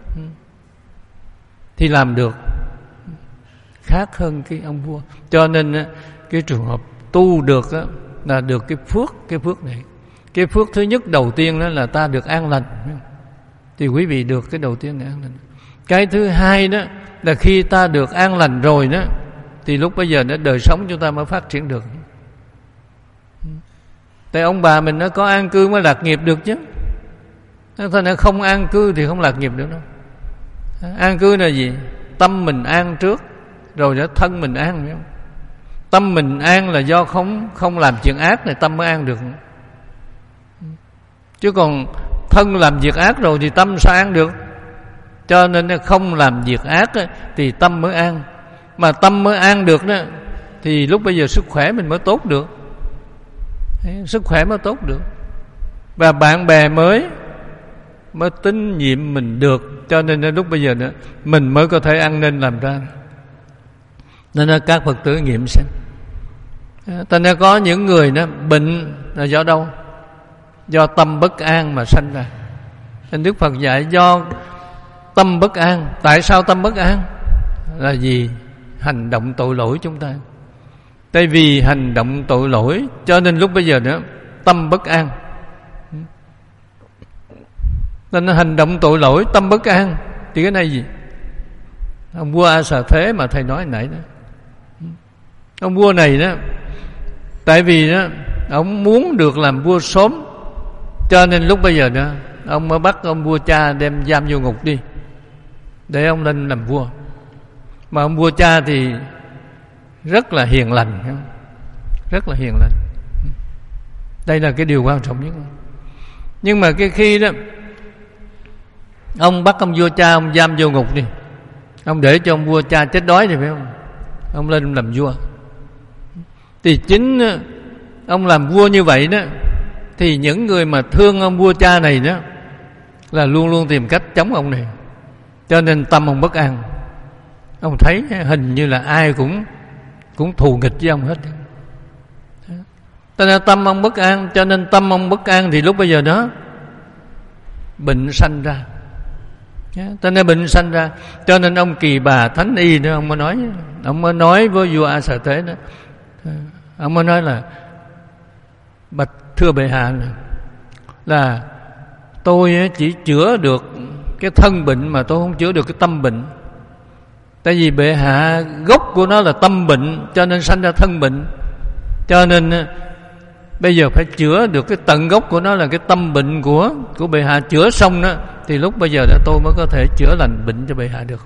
S1: thì làm được, khác hơn cái ông vua. Cho nên cái trường hợp tu được là được cái phước, cái phước này. Cái phước thứ nhất đầu tiên đó là ta được an lành, thì quý vị được cái đầu tiên là an lành. Cái thứ hai đó là khi ta được an lành rồi đó, thì lúc bây giờ đó đời sống chúng ta mới phát triển được. Tại ông bà mình nó có an cư mới lạc nghiệp được chứ. Thế nên không an cư thì không lạc nghiệp được đâu. An cư là gì? Tâm mình an trước, rồi đó thân mình an, phải không? Tâm mình an là do không không làm chuyện ác này tâm mới an được. Chứ còn thân làm việc ác rồi thì tâm sao an được? Cho nên không làm việc ác thì tâm mới an. Mà tâm mới an được đó thì lúc bây giờ sức khỏe mình mới tốt được. Sức khỏe mới tốt được. Và bạn bè mới mới tín nhiệm mình được. Cho nên lúc bây giờ nữa mình mới có thể ăn nên làm ra. Nên các Phật tử nghiệm xem. Thành ra có những người đó bệnh là do đâu? Do tâm bất an mà sanh ra. Nên Đức Phật dạy do tâm bất an. Tại sao tâm bất an? Là vì hành động tội lỗi chúng ta. Tại vì hành động tội lỗi cho nên lúc bây giờ nữa tâm bất an. Nên hành động tội lỗi tâm bất an. Thì cái này gì? Ông vua A Xà Thế mà thầy nói nãy đó. Ông vua này đó, tại vì đó ông muốn được làm vua sớm, cho nên lúc bây giờ đó ông mới bắt ông vua cha đem giam vô ngục đi để ông lên làm vua. Mà ông vua cha thì rất là hiền lành, rất là hiền lành. Đây là cái điều quan trọng nhất. Nhưng mà cái khi đó ông bắt ông vua cha ông giam vô ngục đi, ông để cho ông vua cha chết đói thì phải không? Ông lên làm vua. Thì chính ông làm vua như vậy đó, thì những người mà thương ông vua cha này đó là luôn luôn tìm cách chống ông này. Cho nên tâm ông bất an. Ông thấy hình như là ai cũng cũng thù nghịch với ông hết. Cho nên tâm ông bất an. Cho nên tâm ông bất an thì lúc bây giờ đó bệnh sanh ra. Cho nên bệnh sanh ra. Cho nên ông Kỳ Bà Thánh Y đó, ông mới nói, ông mới nói với vua A Xà Thế đó, ông mới nói là bạch thưa bệ hạ là tôi chỉ chữa được cái thân bệnh mà tôi không chữa được cái tâm bệnh. Tại vì bệ hạ gốc của nó là tâm bệnh, cho nên sanh ra thân bệnh. Cho nên bây giờ phải chữa được cái tận gốc của nó là cái tâm bệnh của của bệ hạ. Chữa xong đó thì lúc bây giờ đã tôi mới có thể chữa lành bệnh cho bệ hạ được.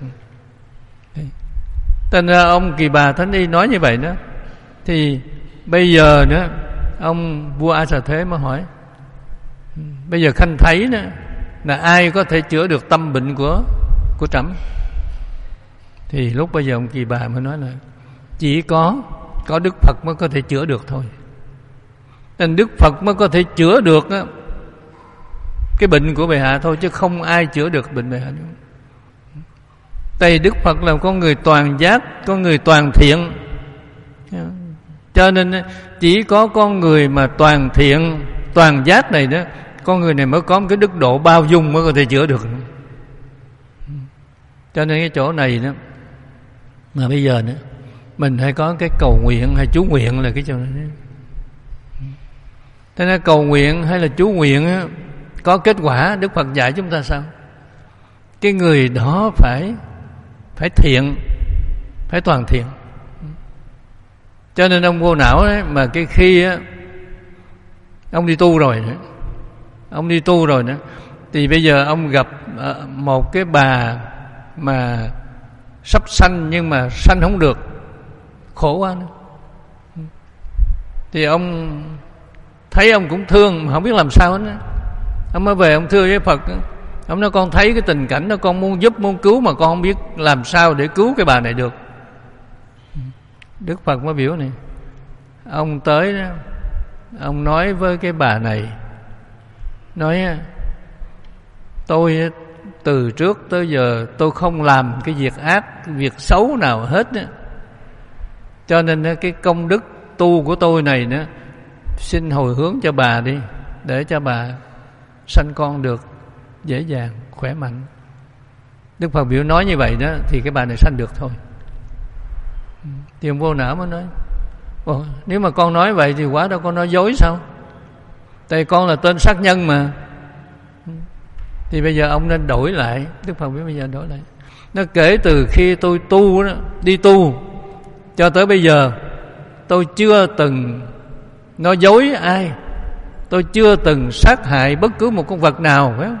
S1: Thành ra ông Kỳ Bà Thánh Y nói như vậy đó. Thì bây giờ nữa ông vua A Xà Thế mới hỏi, bây giờ khanh thấy đó là ai có thể chữa được tâm bệnh của của trẫm? Thì lúc bây giờ ông Kỳ Bà mới nói là chỉ có có Đức Phật mới có thể chữa được thôi. Nên Đức Phật mới có thể chữa được đó, cái bệnh của bệ hạ thôi, chứ không ai chữa được bệnh bệ hạ nữa. Tại Đức Phật là con người toàn giác, con người toàn thiện. Cho nên chỉ có con người mà toàn thiện, toàn giác này đó, con người này mới có một cái đức độ bao dung mới có thể chữa được. Cho nên cái chỗ này đó mà bây giờ nữa mình hay có cái cầu nguyện hay chú nguyện là cái chỗ này. Thế nên cầu nguyện hay là chú nguyện á, có kết quả. Đức Phật dạy chúng ta sao? Cái người đó phải phải thiện, phải toàn thiện. Cho nên ông vô não ấy, mà cái khi á, ông đi tu rồi nữa, ông đi tu rồi nữa, thì bây giờ ông gặp một cái bà mà sắp sanh nhưng mà sanh không được, khổ quá nữa. Thì ông thấy ông cũng thương mà không biết làm sao hết đó. Ông mới về ông thưa với Phật, ông nói con thấy cái tình cảnh đó, con muốn giúp muốn cứu mà con không biết làm sao để cứu cái bà này được. Đức Phật mới biểu này, ông tới đó, ông nói với cái bà này, nói tôi từ trước tới giờ tôi không làm cái việc ác, việc xấu nào hết đó. Cho nên cái công đức tu của tôi này nữa, xin hồi hướng cho bà đi, để cho bà sanh con được dễ dàng, khỏe mạnh. Đức Phật biểu nói như vậy đó thì cái bà này sanh được thôi. Thì ông vô não mới nói, ồ, nếu mà con nói vậy thì quá đâu con nói dối sao? Tại con là tên sát nhân mà. Thì bây giờ ông nên đổi lại. Đức Phật biết bây giờ đổi lại. Nó kể từ khi tôi tu đó, đi tu cho tới bây giờ, tôi chưa từng nói dối ai, tôi chưa từng sát hại bất cứ một con vật nào, phải không?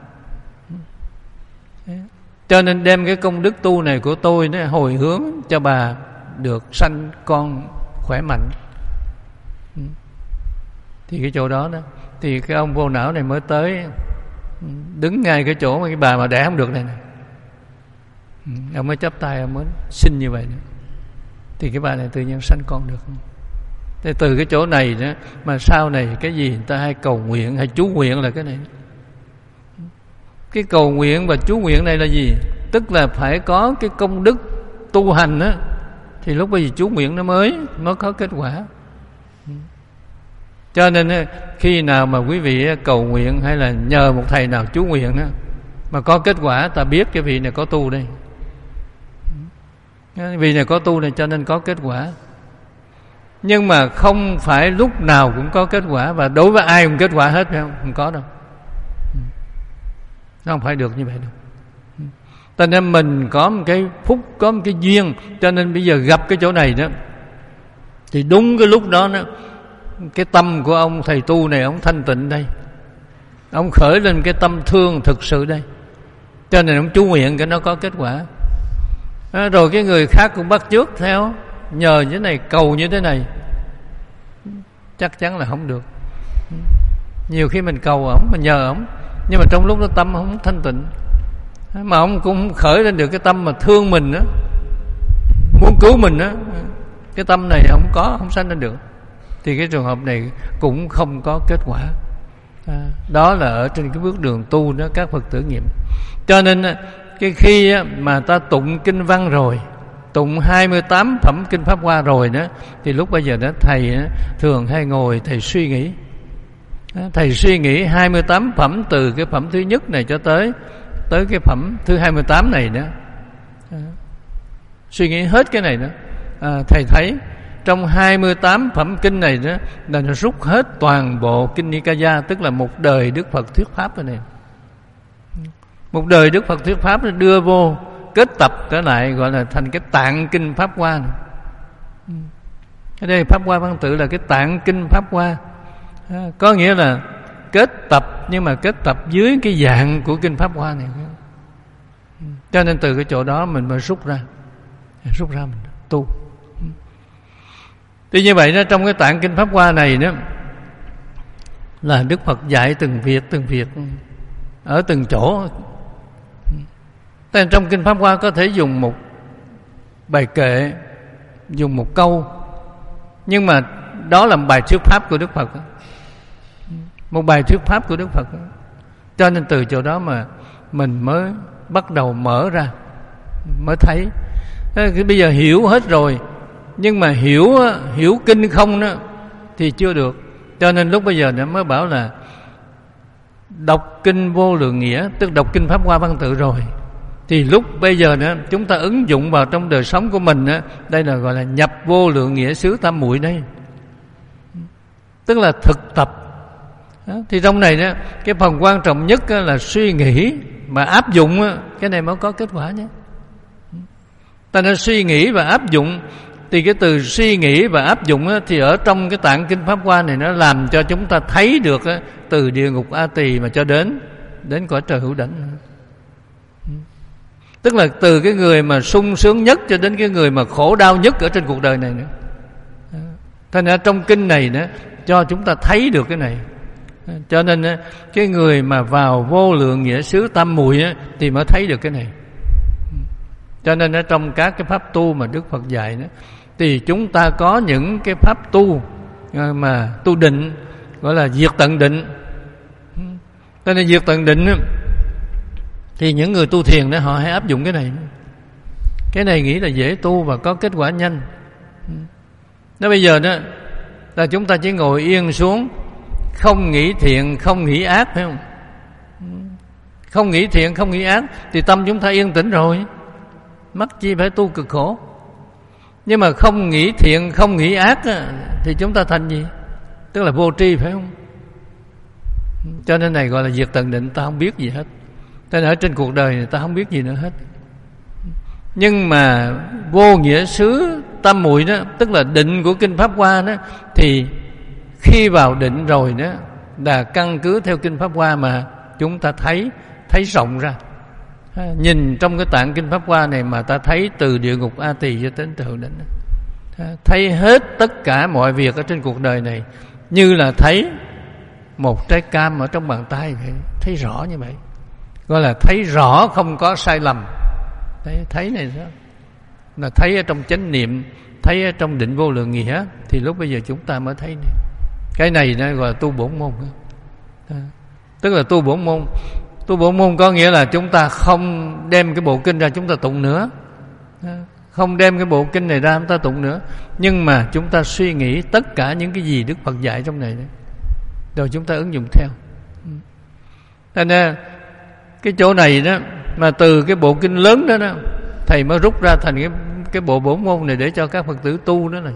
S1: Cho nên đem cái công đức tu này của tôi nó hồi hướng cho bà được sanh con khỏe mạnh. Thì cái chỗ đó đó thì cái ông vô não này mới tới đứng ngay cái chỗ mà cái bà mà đẻ không được này nè. Ông mới chắp tay, ông mới xin như vậy nữa. Thì cái bà này tự nhiên sanh con được. Thế từ cái chỗ này đó mà sau này cái gì người ta hay cầu nguyện hay chú nguyện là cái này. Cái cầu nguyện và chú nguyện này là gì? Tức là phải có cái công đức tu hành á, thì lúc bây giờ chú nguyện nó mới mới có kết quả. Cho nên khi nào mà quý vị cầu nguyện hay là nhờ một thầy nào chú nguyện đó, mà có kết quả, ta biết cái vị này có tu đây. Vị này có tu này cho nên có kết quả. Nhưng mà không phải lúc nào cũng có kết quả, và đối với ai cũng kết quả hết, phải không? Không có đâu. Nó không phải được như vậy đâu. Cho nên mình có một cái phúc, có một cái duyên, cho nên bây giờ gặp cái chỗ này đó, thì đúng cái lúc đó, đó cái tâm của ông thầy tu này, ông thanh tịnh đây, ông khởi lên cái tâm thương thực sự đây, cho nên ông chú nguyện cái nó có kết quả. À, rồi cái người khác cũng bắt chước theo, nhờ như thế này, cầu như thế này, chắc chắn là không được. Nhiều khi mình cầu ổng, mình nhờ ổng, nhưng mà trong lúc đó tâm không thanh tịnh, mà ông cũng khởi lên được cái tâm mà thương mình đó, muốn cứu mình đó, cái tâm này không có, không sanh lên được, thì cái trường hợp này cũng không có kết quả. À, đó là ở trên cái bước đường tu đó các Phật tử nghiệm. Cho nên cái khi mà ta tụng kinh văn rồi, tụng hai mươi tám phẩm kinh Pháp Hoa rồi đó, thì lúc bây giờ đó thầy thường hay ngồi thầy suy nghĩ. Thầy suy nghĩ hai mươi tám phẩm, từ cái phẩm thứ nhất này cho tới tới cái phẩm thứ hai mươi tám này đó. À, suy nghĩ hết cái này đó. À, thầy thấy trong hai mươi tám phẩm kinh này đó là nó rút hết toàn bộ kinh Nikaya, tức là một đời Đức Phật thuyết pháp này. Một đời Đức Phật thuyết pháp nó đưa vô kết tập trở lại, gọi là thành cái tạng kinh Pháp Hoa này. Ở đây Pháp Hoa Văn Tự là cái tạng kinh Pháp Hoa. À, có nghĩa là kết tập, nhưng mà kết tập dưới cái dạng của kinh Pháp Hoa này. Cho nên từ cái chỗ đó mình mới rút ra, rút ra mình tu. Thì như vậy đó, trong cái tạng kinh Pháp Hoa này đó là Đức Phật dạy từng việc từng việc ở từng chỗ. Tại trong kinh Pháp Hoa có thể dùng một bài kệ, dùng một câu, nhưng mà đó là một bài thuyết pháp của Đức Phật, một bài thuyết pháp của Đức Phật. Cho nên từ chỗ đó mà mình mới bắt đầu mở ra, mới thấy. Bây giờ hiểu hết rồi, nhưng mà hiểu hiểu kinh không đó thì chưa được. Cho nên lúc bây giờ nó mới bảo là đọc kinh Vô Lượng Nghĩa, tức đọc kinh Pháp Hoa Văn Tự rồi, thì lúc bây giờ đó chúng ta ứng dụng vào trong đời sống của mình đó, đây là gọi là nhập Vô Lượng Nghĩa xứ tam muội đây, tức là thực tập. Đó, thì trong này đó, cái phần quan trọng nhất là suy nghĩ mà áp dụng, cái này mới có kết quả nhé. Ta nên suy nghĩ và áp dụng. Thì cái từ suy nghĩ và áp dụng á, thì ở trong cái tạng kinh Pháp Hoa này nó làm cho chúng ta thấy được á, từ địa ngục A Tỳ mà cho đến đến cõi trời hữu đảnh. Tức là từ cái người mà sung sướng nhất cho đến cái người mà khổ đau nhất ở trên cuộc đời này nữa. Thành ra trong kinh này đó, cho chúng ta thấy được cái này. Cho nên á, cái người mà vào Vô Lượng Nghĩa xứ tam muội á, thì mới thấy được cái này. Cho nên ở trong các cái pháp tu mà Đức Phật dạy đó, thì chúng ta có những cái pháp tu mà tu định, gọi là diệt tận định. Cho nên diệt tận định đó, thì những người tu thiền đó họ hay áp dụng cái này. Cái này nghĩ là dễ tu và có kết quả nhanh. Nó bây giờ đó là chúng ta chỉ ngồi yên xuống, không nghĩ thiện, không nghĩ ác, phải không? Không nghĩ thiện, không nghĩ ác thì tâm chúng ta yên tĩnh rồi, mắc chi phải tu cực khổ. Nhưng mà không nghĩ thiện, không nghĩ ác thì chúng ta thành gì? Tức là vô tri, phải không? Cho nên này gọi là diệt tận định, ta không biết gì hết. Cho nên ở trên cuộc đời này ta không biết gì nữa hết. Nhưng mà vô nghĩa xứ tam muội đó, tức là định của kinh Pháp Hoa đó, thì khi vào định rồi đó là căn cứ theo kinh Pháp Hoa mà chúng ta thấy thấy rộng ra. Nhìn trong cái tạng kinh Pháp Hoa này mà ta thấy từ địa ngục A Tỳ cho đến trời hữu đảnh, thấy hết tất cả mọi việc ở trên cuộc đời này như là thấy một trái cam ở trong bàn tay vậy, thấy rõ như vậy, gọi là thấy rõ không có sai lầm. Thấy, thấy này đó là thấy ở trong chánh niệm, thấy ở trong định vô lượng nghĩa, thì lúc bây giờ chúng ta mới thấy này. Cái này nó gọi là tu bổn môn đó. Tức là tu bổn môn. Tu bổn môn có nghĩa là chúng ta không đem cái bộ kinh ra chúng ta tụng nữa, không đem cái bộ kinh này ra chúng ta tụng nữa, nhưng mà chúng ta suy nghĩ tất cả những cái gì Đức Phật dạy trong này đấy, rồi chúng ta ứng dụng theo. Cho nên cái chỗ này đó, mà từ cái bộ kinh lớn đó, đó thầy mới rút ra thành cái, cái bộ bổn môn này để cho các Phật tử tu đó này.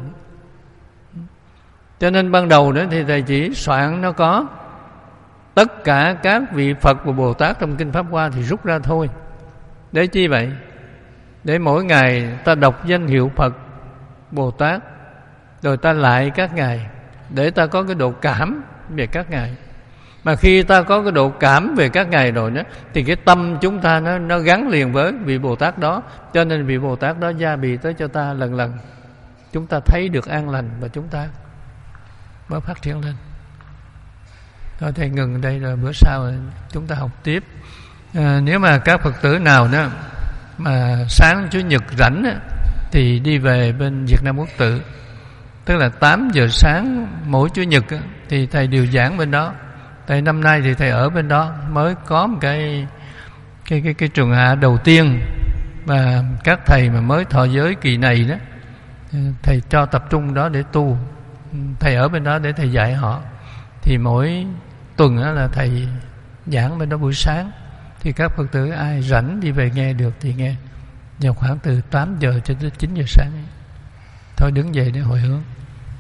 S1: Cho nên ban đầu đó thì thầy chỉ soạn nó có tất cả các vị Phật và Bồ Tát trong Kinh Pháp Hoa thì rút ra thôi. Để chi vậy? Để mỗi ngày ta đọc danh hiệu Phật, Bồ Tát, rồi ta lại các ngài, để ta có cái độ cảm về các ngài. Mà khi ta có cái độ cảm về các ngài rồi đó, thì cái tâm chúng ta nó, nó gắn liền với vị Bồ Tát đó. Cho nên vị Bồ Tát đó gia bị tới cho ta lần lần. Chúng ta thấy được an lành và chúng ta mới phát triển lên. Thôi thầy ngừng đây, rồi bữa sau chúng ta học tiếp. À, nếu mà các Phật tử nào đó mà sáng Chủ nhật rảnh á, thì đi về bên Việt Nam Quốc Tự, tức là tám giờ sáng mỗi Chủ nhật á, thì thầy điều giảng bên đó. Tại năm nay thì thầy ở bên đó, mới có một cái cái cái, cái trường hạ đầu tiên, và các thầy mà mới thọ giới kỳ này đó, thầy cho tập trung đó để tu. Thầy ở bên đó để thầy dạy họ. Thì mỗi tuần đó là thầy giảng bên đó buổi sáng, thì các Phật tử ai rảnh đi về nghe được thì nghe, vào khoảng từ tám giờ cho tới chín giờ sáng. Thôi đứng dậy để hồi hướng.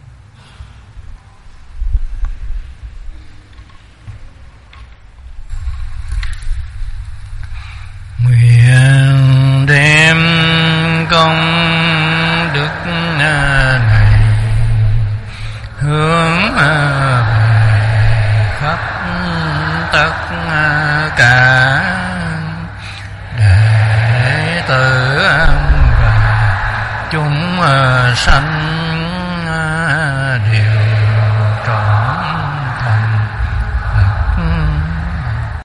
S1: Nguyện đem công đức này hướng khắp tất cả đệ tử và chúng sanh